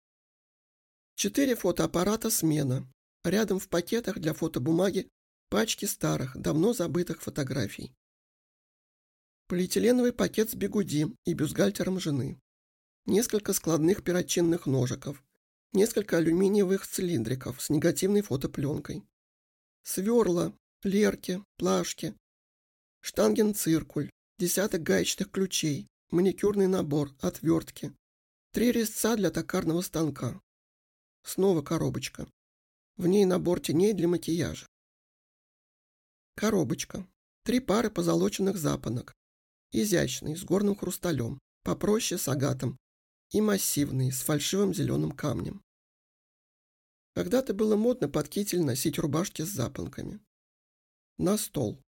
4 фотоаппарата «Смена». Рядом в пакетах для фотобумаги пачки старых, давно забытых фотографий. Полиэтиленовый пакет с бигуди и бюстгальтером жены. Несколько складных перочинных ножиков. Несколько алюминиевых цилиндриков с негативной фотопленкой. Сверла, лерки, плашки. Штангенциркуль, 10 гаечных ключей, маникюрный набор, отвертки. 3 резца для токарного станка. Снова коробочка. В ней набор теней для макияжа. Коробочка. 3 пары позолоченных запонок. Изящный, с горным хрусталем, попроще с агатом. И массивный, с фальшивым зеленым камнем. Когда-то было модно под китель носить рубашки с запонками. На стол.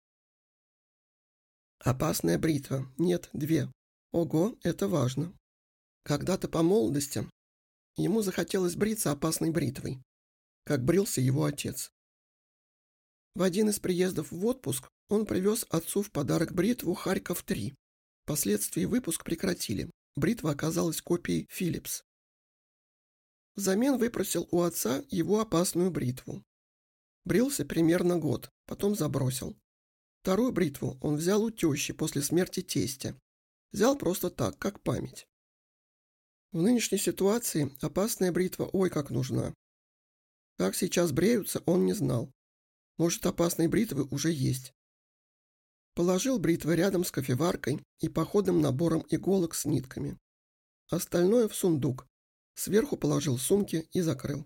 Опасная бритва. Нет, 2. Ого, это важно. Когда-то по молодости ему захотелось бриться опасной бритвой, как брился его отец. В один из приездов в отпуск он привез отцу в подарок бритву «Харьков-3». Впоследствии выпуск прекратили. Бритва оказалась копией «Филлипс». Взамен выпросил у отца его опасную бритву. Брился примерно год, потом забросил. Вторую бритву он взял у тещи после смерти тестя. Взял просто так, как память. В нынешней ситуации опасная бритва ой как нужна. Как сейчас бреются, он не знал. Может, опасные бритвы уже есть. Положил бритвы рядом с кофеваркой и походным набором иголок с нитками. Остальное в сундук. Сверху положил сумки и закрыл.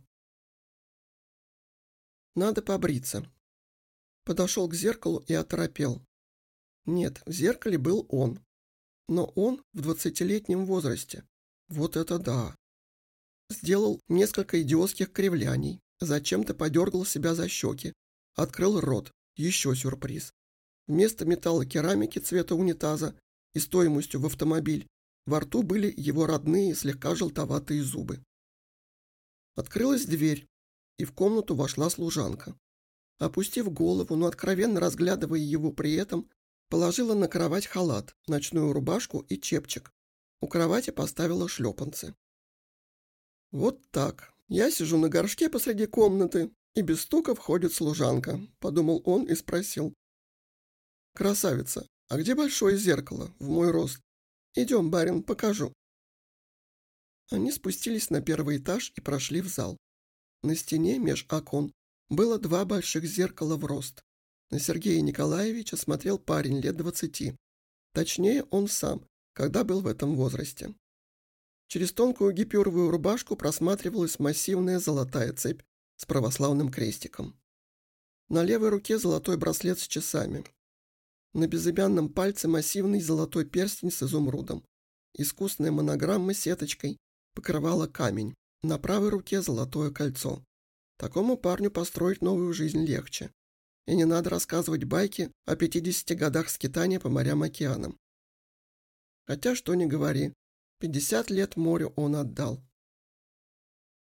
Надо побриться. Подошел к зеркалу и оторопел. Нет, в зеркале был он. Но он в 20-летнем возрасте. Вот это да! Сделал несколько идиотских кривляний. Зачем-то подергал себя за щеки. Открыл рот. Еще сюрприз. Вместо металлокерамики цвета унитаза и стоимостью в автомобиль во рту были его родные слегка желтоватые зубы. Открылась дверь, и в комнату вошла служанка. Опустив голову, но откровенно разглядывая его при этом, положила на кровать халат, ночную рубашку и чепчик. У кровати поставила шлепанцы. «Вот так. Я сижу на горшке посреди комнаты, и без стука входит служанка», — подумал он и спросил. «Красавица, а где большое зеркало в мой рост? Идем, барин, покажу». Они спустились на 1-й этаж и прошли в зал. На стене меж окон было 2 больших зеркала в рост. На Сергея Николаевича смотрел парень лет 20. Точнее, он сам, когда был в этом возрасте. Через тонкую гипюровую рубашку просматривалась массивная золотая цепь с православным крестиком. На левой руке золотой браслет с часами. На безымянном пальце массивный золотой перстень с изумрудом. Искусная монограмма сеточкой покрывала камень. На правой руке золотое кольцо. Такому парню построить новую жизнь легче. И не надо рассказывать байки о 50 годах скитания по морям-океанам. Хотя, что ни говори, 50 лет морю он отдал.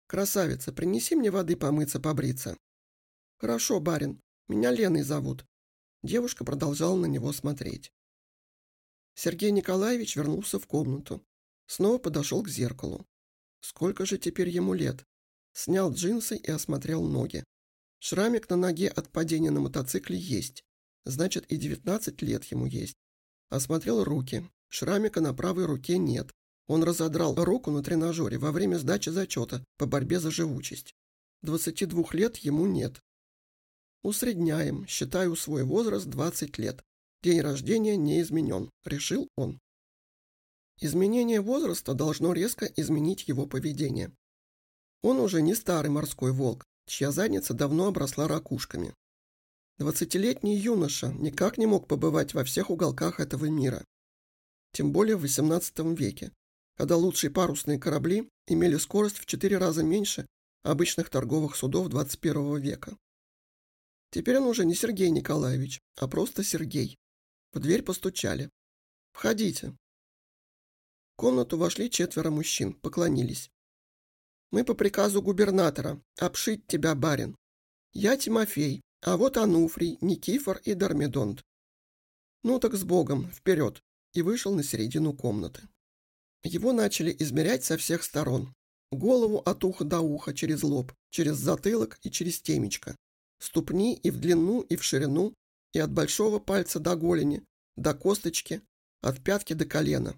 «Красавица, принеси мне воды помыться, побриться». «Хорошо, барин. Меня Леной зовут». Девушка продолжала на него смотреть. Сергей Николаевич вернулся в комнату. Снова подошел к зеркалу. Сколько же теперь ему лет? Снял джинсы и осмотрел ноги. Шрамик на ноге от падения на мотоцикле есть. Значит, и 19 лет ему есть. Осмотрел руки. Шрамика на правой руке нет. Он разодрал руку на тренажере во время сдачи зачета по борьбе за живучесть. 22 лет ему нет. Усредняем, считаю свой возраст 20 лет. День рождения не изменен, решил он. Изменение возраста должно резко изменить его поведение. Он уже не старый морской волк, чья задница давно обросла ракушками. 20-летний юноша никак не мог побывать во всех уголках этого мира. Тем более в XVIII веке, когда лучшие парусные корабли имели скорость в 4 раза меньше обычных торговых судов 21 века. Теперь он уже не Сергей Николаевич, а просто Сергей. В дверь постучали. «Входите». В комнату вошли 4 мужчин, поклонились. «Мы по приказу губернатора. Обшить тебя, барин. Я Тимофей, а вот Ануфрий, Никифор и Дормидонт». «Ну так с Богом, вперед!» И вышел на середину комнаты. Его начали измерять со всех сторон. Голову от уха до уха через лоб, через затылок и через темечко. Ступни и в длину, и в ширину, и от большого пальца до голени, до косточки, от пятки до колена.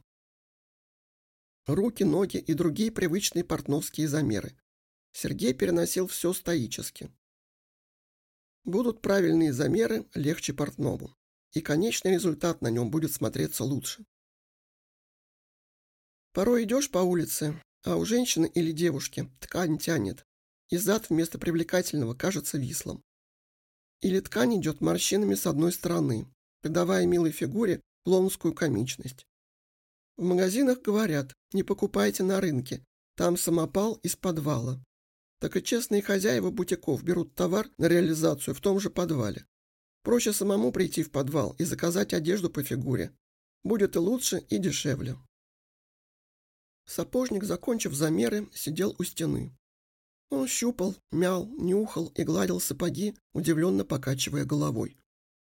Руки, ноги и другие привычные портновские замеры. Сергей переносил все стоически. Будут правильные замеры, легче портному. И конечный результат на нем будет смотреться лучше. Порой идешь по улице, а у женщины или девушки ткань тянет, и зад вместо привлекательного кажется вислым. Или ткань идет морщинами с одной стороны, придавая милой фигуре клоунскую комичность. В магазинах говорят, не покупайте на рынке, там самопал из подвала. Так и честные хозяева бутиков берут товар на реализацию в том же подвале. Проще самому прийти в подвал и заказать одежду по фигуре. Будет и лучше, и дешевле. Сапожник, закончив замеры, сидел у стены. Он щупал, мял, нюхал и гладил сапоги, удивленно покачивая головой.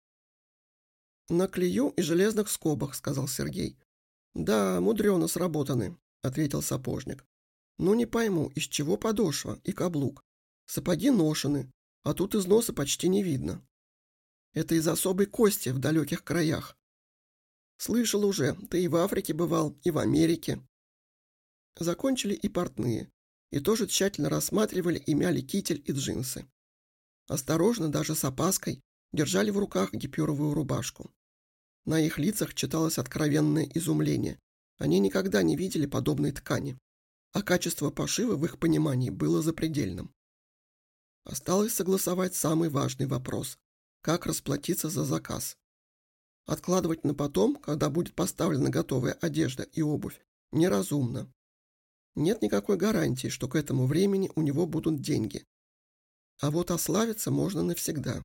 «На клею и железных скобах», — сказал Сергей. «Да, мудрено сработаны», — ответил сапожник. «Но не пойму, из чего подошва и каблук. Сапоги ношены, а тут износа почти не видно. Это из особой кости в далеких краях. Слышал уже, ты и в Африке бывал, и в Америке». Закончили и портные, и тоже тщательно рассматривали и мяли китель и джинсы. Осторожно, даже с опаской, держали в руках гипюровую рубашку. На их лицах читалось откровенное изумление. Они никогда не видели подобной ткани, а качество пошива в их понимании было запредельным. Осталось согласовать самый важный вопрос – как расплатиться за заказ. Откладывать на потом, когда будет поставлена готовая одежда и обувь, неразумно. Нет никакой гарантии, что к этому времени у него будут деньги. А вот ославиться можно навсегда.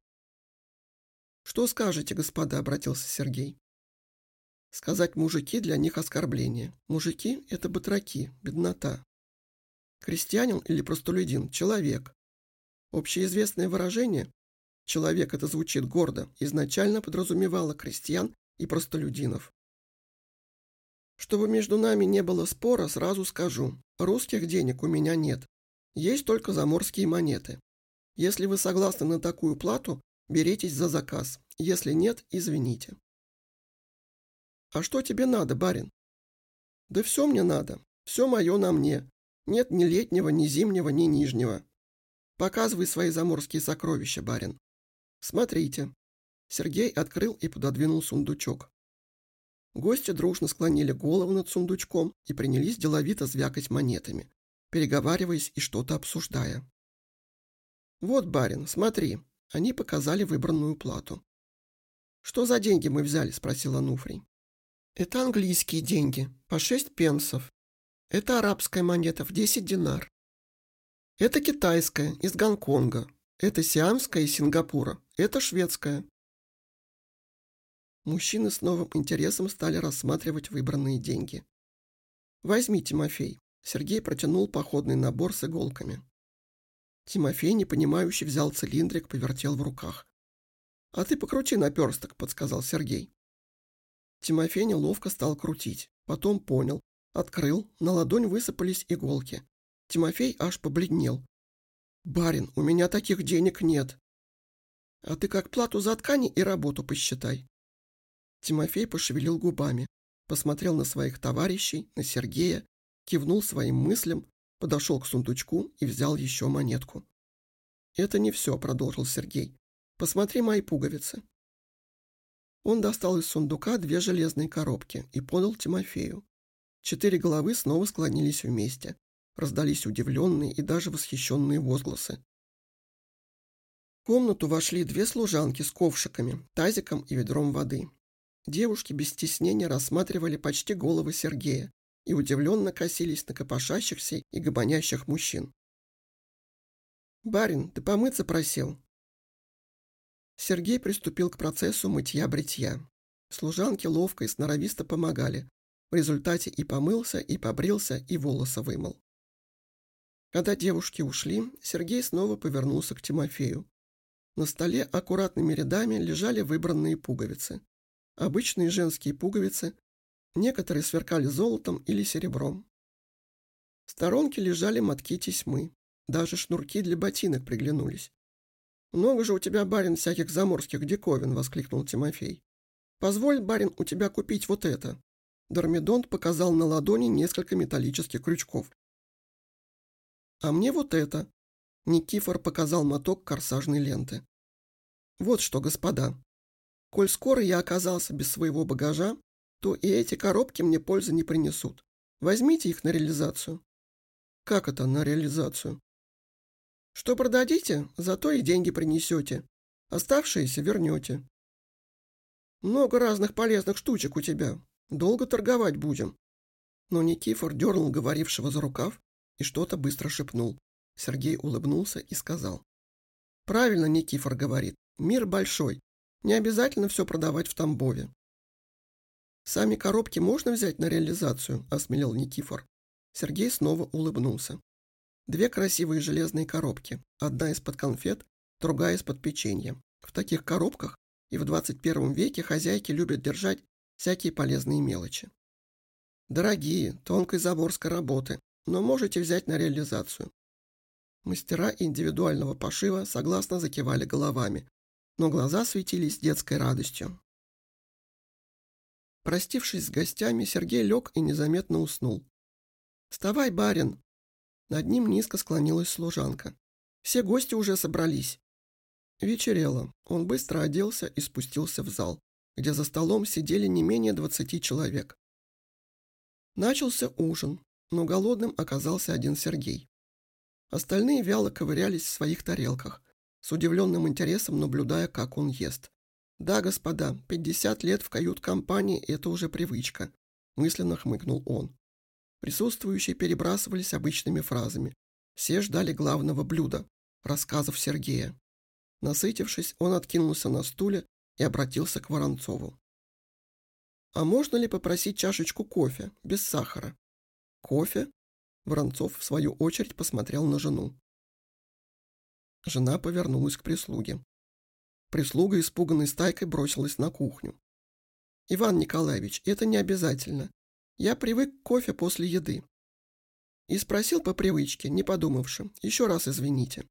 «Что скажете, господа?» – обратился Сергей. Сказать «мужики» для них оскорбление. Мужики – это батраки, беднота. Крестьянин или простолюдин – человек. Общеизвестное выражение «человек» – это звучит гордо, изначально подразумевало крестьян и простолюдинов. Чтобы между нами не было спора, сразу скажу, русских денег у меня нет. Есть только заморские монеты. Если вы согласны на такую плату, беритесь за заказ. Если нет, извините. А что тебе надо, барин? Да все мне надо. Все мое на мне. Нет ни летнего, ни зимнего, ни нижнего. Показывай свои заморские сокровища, барин. Смотрите. Сергей открыл и пододвинул сундучок. Гости дружно склонили голову над сундучком и принялись деловито звякать монетами, переговариваясь и что-то обсуждая. «Вот, барин, смотри», — они показали выбранную плату. «Что за деньги мы взяли?» — спросил Ануфрий. «Это английские деньги, по 6 пенсов. Это арабская монета в 10 динар. Это китайская, из Гонконга. Это сиамская из Сингапура. Это шведская». Мужчины с новым интересом стали рассматривать выбранные деньги. «Возьми, Тимофей». Сергей протянул походный набор с иголками. Тимофей, непонимающе, взял цилиндрик, повертел в руках. «А ты покрути наперсток», — подсказал Сергей. Тимофей неловко стал крутить, потом понял, открыл, на ладонь высыпались иголки. Тимофей аж побледнел. «Барин, у меня таких денег нет». «А ты как плату за ткани и работу посчитай». Тимофей пошевелил губами, посмотрел на своих товарищей, на Сергея, кивнул своим мыслям, подошел к сундучку и взял еще монетку. «Это не все», — продолжил Сергей. «Посмотри мои пуговицы». Он достал из сундука 2 железные коробки и подал Тимофею. 4 головы снова склонились вместе. Раздались удивленные и даже восхищенные возгласы. В комнату вошли 2 служанки с ковшиками, тазиком и ведром воды. Девушки без стеснения рассматривали почти головы Сергея и удивленно косились на копошащихся и гомонящих мужчин. «Барин, ты помыться просил?» Сергей приступил к процессу мытья-бритья. Служанки ловко и сноровисто помогали. В результате и помылся, и побрился, и волосы вымыл. Когда девушки ушли, Сергей снова повернулся к Тимофею. На столе аккуратными рядами лежали выбранные пуговицы. Обычные женские пуговицы, некоторые сверкали золотом или серебром. В сторонке лежали мотки тесьмы, даже шнурки для ботинок приглянулись. «Много же у тебя, барин, всяких заморских диковин!» — воскликнул Тимофей. «Позволь, барин, у тебя купить вот это!» Дормидонт показал на ладони несколько металлических крючков. «А мне вот это!» — Никифор показал моток корсажной ленты. «Вот что, господа, коль скоро я оказался без своего багажа, то и эти коробки мне пользы не принесут. Возьмите их на реализацию». «Как это на реализацию?» «Что продадите, зато и деньги принесете. Оставшиеся вернете». «Много разных полезных штучек у тебя. Долго торговать будем». Но Никифор дернул говорившего за рукав и что-то быстро шепнул. Сергей улыбнулся и сказал: «Правильно Никифор говорит. Мир большой. Не обязательно все продавать в Тамбове». «Сами коробки можно взять на реализацию?» — осмелел Никифор. Сергей снова улыбнулся. 2 красивые железные коробки, одна из-под конфет, другая из-под печенья. В таких коробках и в 21 веке хозяйки любят держать всякие полезные мелочи. Дорогие, тонкой заморской работы, но можете взять на реализацию. Мастера индивидуального пошива согласно закивали головами, но глаза светились детской радостью. Простившись с гостями, Сергей лег и незаметно уснул. «Вставай, барин!» Над ним низко склонилась служанка. «Все гости уже собрались». Вечерело. Он быстро оделся и спустился в зал, где за столом сидели не менее 20 человек. Начался ужин, но голодным оказался один Сергей. Остальные вяло ковырялись в своих тарелках, с удивленным интересом наблюдая, как он ест. «Да, господа, 50 лет в кают-компании – это уже привычка», – мысленно хмыкнул он. Присутствующие перебрасывались обычными фразами. Все ждали главного блюда – рассказов Сергея. Насытившись, он откинулся на стуле и обратился к Воронцову. «А можно ли попросить чашечку кофе, без сахара?» «Кофе?» Воронцов, в свою очередь, посмотрел на жену. Жена повернулась к прислуге. Прислуга, испуганной стайкой, бросилась на кухню. «Иван Николаевич, это не обязательно. Я привык к кофе после еды». И спросил по привычке, не подумавши: «Еще раз извините».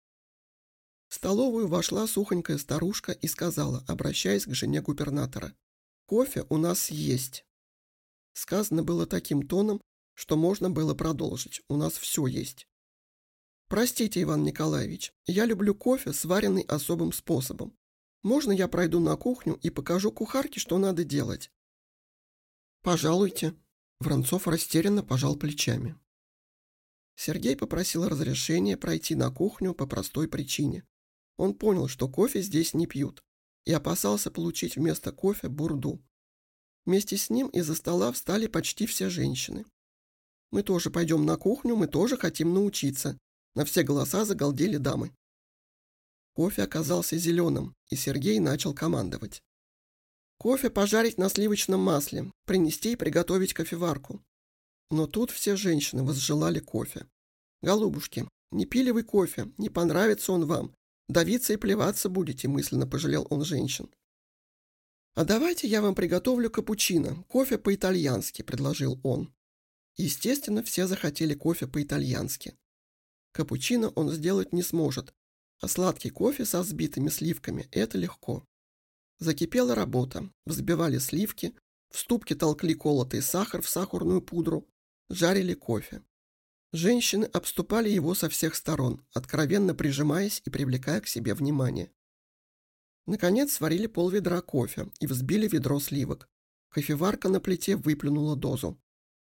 В столовую вошла сухонькая старушка и сказала, обращаясь к жене губернатора: «Кофе у нас есть». Сказано было таким тоном, что можно было продолжить: «У нас все есть». «Простите, Иван Николаевич, я люблю кофе, сваренный особым способом. Можно я пройду на кухню и покажу кухарке, что надо делать?» «Пожалуйте». Воронцов растерянно пожал плечами. Сергей попросил разрешения пройти на кухню по простой причине. Он понял, что кофе здесь не пьют, и опасался получить вместо кофе бурду. Вместе с ним из-за стола встали почти все женщины. «Мы тоже пойдем на кухню, мы тоже хотим научиться», — на все голоса загалдели дамы. Кофе оказался зеленым, и Сергей начал командовать. «Кофе пожарить на сливочном масле, принести и приготовить кофеварку». Но тут все женщины возжелали кофе. «Голубушки, «Не пили вы кофе, не понравится он вам. Давиться и плеваться будете», — мысленно пожалел он женщин. «А давайте я вам приготовлю капучино, кофе по-итальянски», — предложил он. Естественно, все захотели кофе по-итальянски. Капучино он сделать не сможет, а сладкий кофе со взбитыми сливками – это легко. Закипела работа, взбивали сливки, в ступке толкли колотый сахар в сахарную пудру, жарили кофе. Женщины обступали его со всех сторон, откровенно прижимаясь и привлекая к себе внимание. Наконец сварили пол-ведра кофе и взбили ведро сливок. Кофеварка на плите выплюнула дозу.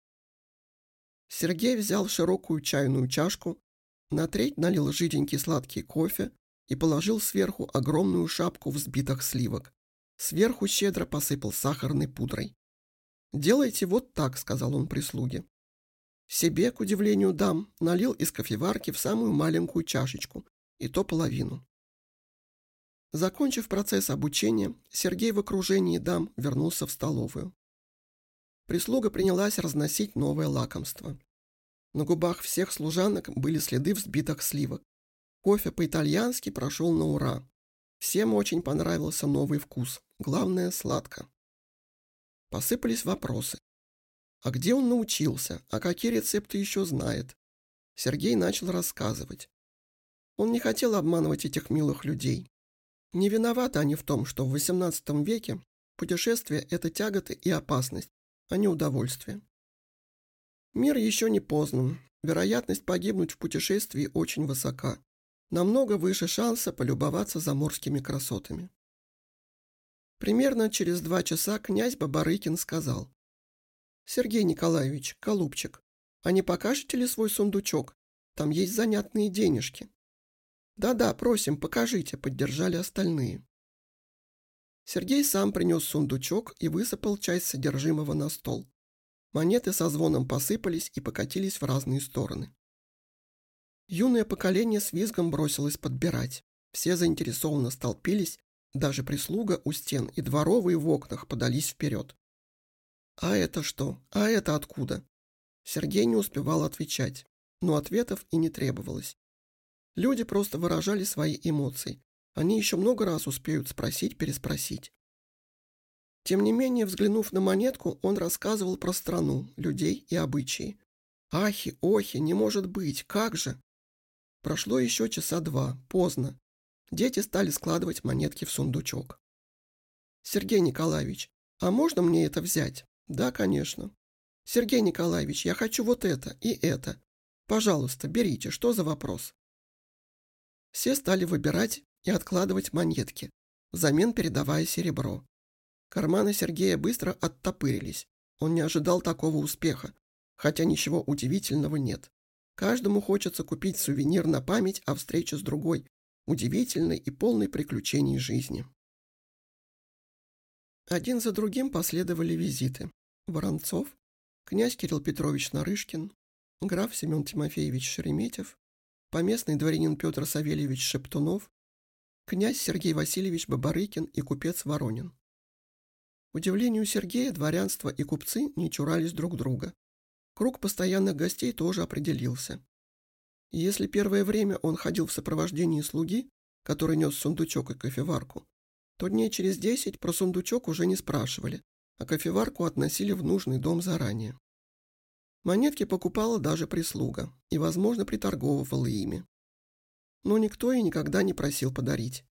Сергей взял широкую чайную чашку, на треть налил жиденький сладкий кофе и положил сверху огромную шапку взбитых сливок. Сверху щедро посыпал сахарной пудрой. «Делайте вот так», — сказал он прислуге. Себе, к удивлению дам, налил из кофеварки в самую маленькую чашечку, и то половину. Закончив процесс обучения, Сергей в окружении дам вернулся в столовую. Прислуга принялась разносить новое лакомство. На губах всех служанок были следы взбитых сливок. Кофе по-итальянски прошел на ура. Всем очень понравился новый вкус, главное – сладко. Посыпались вопросы. А где он научился? А какие рецепты еще знает? Сергей начал рассказывать. Он не хотел обманывать этих милых людей. Не виноваты они в том, что в XVIII веке путешествие – это тяготы и опасность, а не удовольствие. Мир еще не познан, вероятность погибнуть в путешествии очень высока, намного выше шанса полюбоваться заморскими красотами. Примерно через 2 часа князь Бабарыкин сказал: «Сергей Николаевич, голубчик, а не покажете ли свой сундучок? Там есть занятные денежки». «Да-да, просим, покажите», — поддержали остальные. Сергей сам принес сундучок и высыпал часть содержимого на стол. Монеты со звоном посыпались и покатились в разные стороны. Юное поколение с визгом бросилось подбирать. Все заинтересованно столпились, даже прислуга у стен и дворовые в окнах подались вперед. «А это что? А это откуда?» Сергей не успевал отвечать, но ответов и не требовалось. Люди просто выражали свои эмоции. Они еще много раз успеют спросить, переспросить. Тем не менее, взглянув на монетку, он рассказывал про страну, людей и обычаи. «Ахи, охи, не может быть, как же!» Прошло еще часа 2, поздно. Дети стали складывать монетки в сундучок. «Сергей Николаевич, а можно мне это взять?» «Да, конечно». «Сергей Николаевич, я хочу вот это и это. Пожалуйста, берите, что за вопрос?» Все стали выбирать и откладывать монетки, взамен передавая серебро. Карманы Сергея быстро оттопырились. Он не ожидал такого успеха, хотя ничего удивительного нет. Каждому хочется купить сувенир на память о встрече с другой, удивительной и полной приключений жизни. Один за другим последовали визиты. Воронцов, князь Кирилл Петрович Нарышкин, граф Семен Тимофеевич Шереметьев, поместный дворянин Петр Савельевич Шептунов, князь Сергей Васильевич Бабарыкин и купец Воронин. К удивлению Сергея, дворянство и купцы не чурались друг друга. Круг постоянных гостей тоже определился. И если первое время он ходил в сопровождении слуги, который нес сундучок и кофеварку, то дней через 10 про сундучок уже не спрашивали, а кофеварку относили в нужный дом заранее. Монетки покупала даже прислуга и, возможно, приторговывала ими. Но никто и никогда не просил подарить.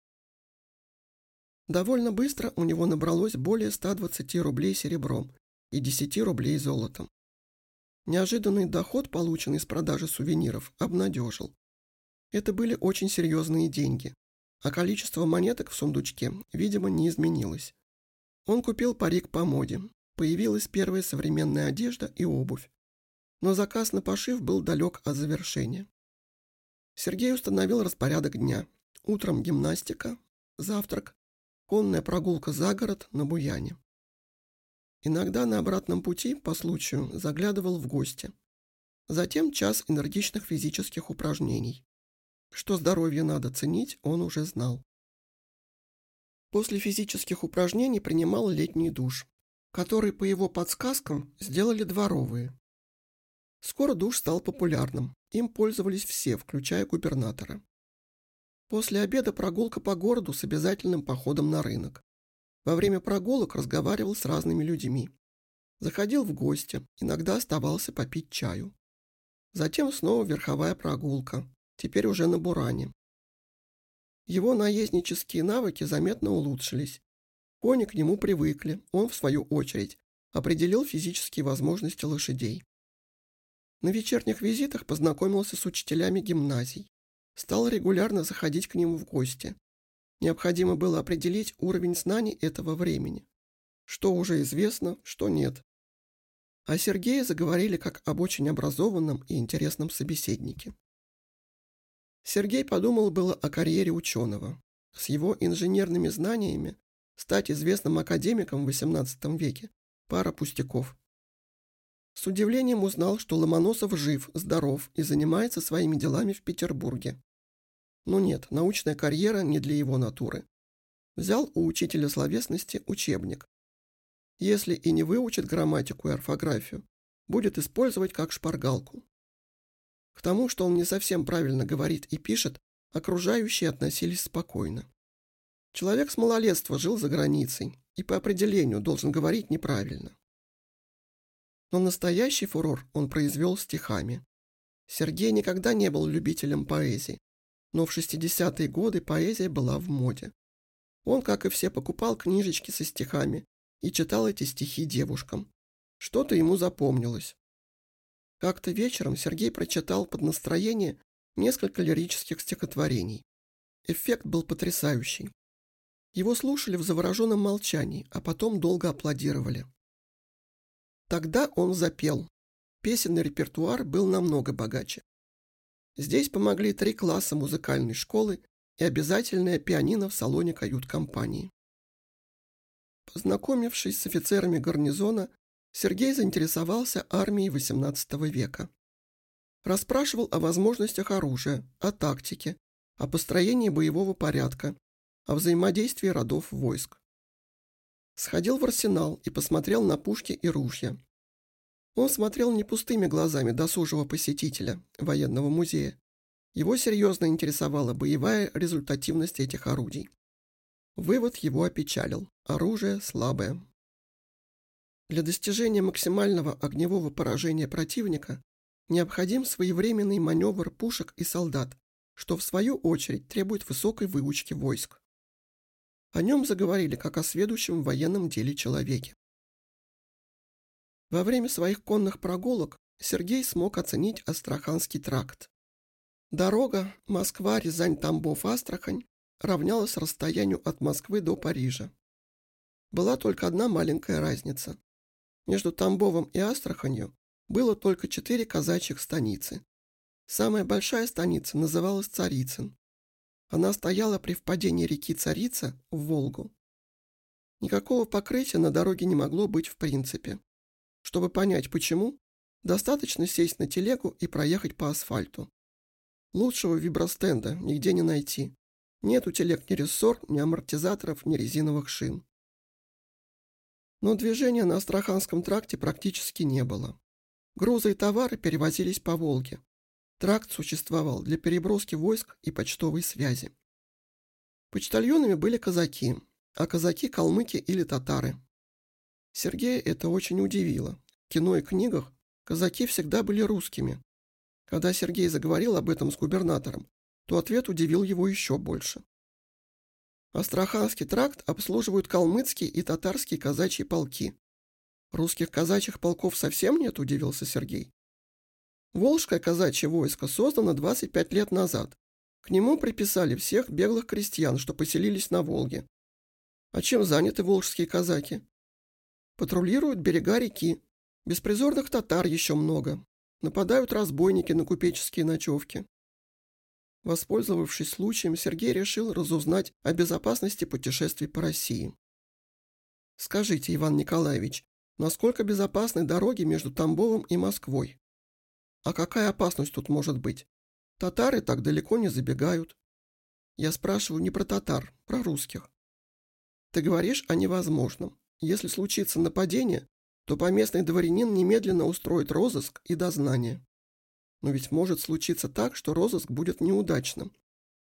Довольно быстро у него набралось более 120 рублей серебром и 10 рублей золотом. Неожиданный доход, полученный с продажи сувениров, обнадежил. Это были очень серьезные деньги, а количество монеток в сундучке, видимо, не изменилось. Он купил парик по моде, появилась первая современная одежда и обувь. Но заказ на пошив был далек от завершения. Сергей установил распорядок дня. Утром гимнастика, завтрак, конная прогулка за город на буяне. Иногда на обратном пути, по случаю, заглядывал в гости. Затем час энергичных физических упражнений. Что здоровье надо ценить, он уже знал. После физических упражнений принимал летний душ, который, по его подсказкам, сделали дворовые. Скоро душ стал популярным, им пользовались все, включая губернатора. После обеда прогулка по городу с обязательным походом на рынок. Во время прогулок разговаривал с разными людьми. Заходил в гости, иногда оставался попить чаю. Затем снова верховая прогулка, теперь уже на буране. Его наезднические навыки заметно улучшились. Кони к нему привыкли, он, в свою очередь, определил физические возможности лошадей. На вечерних визитах познакомился с учителями гимназий. Стал регулярно заходить к ним в гости. Необходимо было определить уровень знаний этого времени. Что уже известно, что нет. О Сергее заговорили как об очень образованном и интересном собеседнике. Сергей подумал было о карьере ученого. С его инженерными знаниями стать известным академиком в XVIII веке – пара пустяков. С удивлением узнал, что Ломоносов жив, здоров и занимается своими делами в Петербурге. Но нет, научная карьера не для его натуры. Взял у учителя словесности учебник. Если и не выучит грамматику и орфографию, будет использовать как шпаргалку. К тому, что он не совсем правильно говорит и пишет, окружающие относились спокойно. Человек с малолетства жил за границей и по определению должен говорить неправильно. Но настоящий фурор он произвел стихами. Сергей никогда не был любителем поэзии, но в 60-е годы поэзия была в моде. Он, как и все, покупал книжечки со стихами и читал эти стихи девушкам. Что-то ему запомнилось. Как-то вечером Сергей прочитал под настроение несколько лирических стихотворений. Эффект был потрясающий. Его слушали в завороженном молчании, а потом долго аплодировали. Тогда он запел. Песенный репертуар был намного богаче. Здесь помогли 3 класса музыкальной школы и обязательное пианино в салоне кают-компании. Познакомившись с офицерами гарнизона, Сергей заинтересовался армией XVIII века. Расспрашивал о возможностях оружия, о тактике, о построении боевого порядка, о взаимодействии родов войск. Сходил в арсенал и посмотрел на пушки и ружья. Он смотрел не пустыми глазами досужего посетителя военного музея. Его серьезно интересовала боевая результативность этих орудий. Вывод его опечалил. Оружие слабое. Для достижения максимального огневого поражения противника необходим своевременный маневр пушек и солдат, что в свою очередь требует высокой выучки войск. О нем заговорили как о сведущем в военном деле человеке. Во время своих конных прогулок Сергей смог оценить Астраханский тракт. Дорога Москва-Рязань-Тамбов-Астрахань равнялась расстоянию от Москвы до Парижа. Была только одна маленькая разница. Между Тамбовом и Астраханью было только 4 казачьих станицы. Самая большая станица называлась Царицын. Она стояла при впадении реки Царица в Волгу. Никакого покрытия на дороге не могло быть в принципе. Чтобы понять почему, достаточно сесть на телегу и проехать по асфальту. Лучшего вибростенда нигде не найти. Нет у телег ни рессор, ни амортизаторов, ни резиновых шин. Но движения на Астраханском тракте практически не было. Грузы и товары перевозились по Волге. Тракт существовал для переброски войск и почтовой связи. Почтальонами были казаки, а казаки – калмыки или татары. Сергея это очень удивило. В кино и книгах казаки всегда были русскими. Когда Сергей заговорил об этом с губернатором, то ответ удивил его еще больше. Астраханский тракт обслуживают калмыцкие и татарские казачьи полки. Русских казачьих полков совсем нет, удивился Сергей. Волжское казачье войско создано 25 лет назад. К нему приписали всех беглых крестьян, что поселились на Волге. А чем заняты волжские казаки? Патрулируют берега реки. Беспризорных татар еще много. Нападают разбойники на купеческие ночевки. Воспользовавшись случаем, Сергей решил разузнать о безопасности путешествий по России. Скажите, Иван Николаевич, насколько безопасны дороги между Тамбовом и Москвой? А какая опасность тут может быть? Татары так далеко не забегают. Я спрашиваю не про татар, про русских. Ты говоришь о невозможном. Если случится нападение, то поместный дворянин немедленно устроит розыск и дознание. Но ведь может случиться так, что розыск будет неудачным,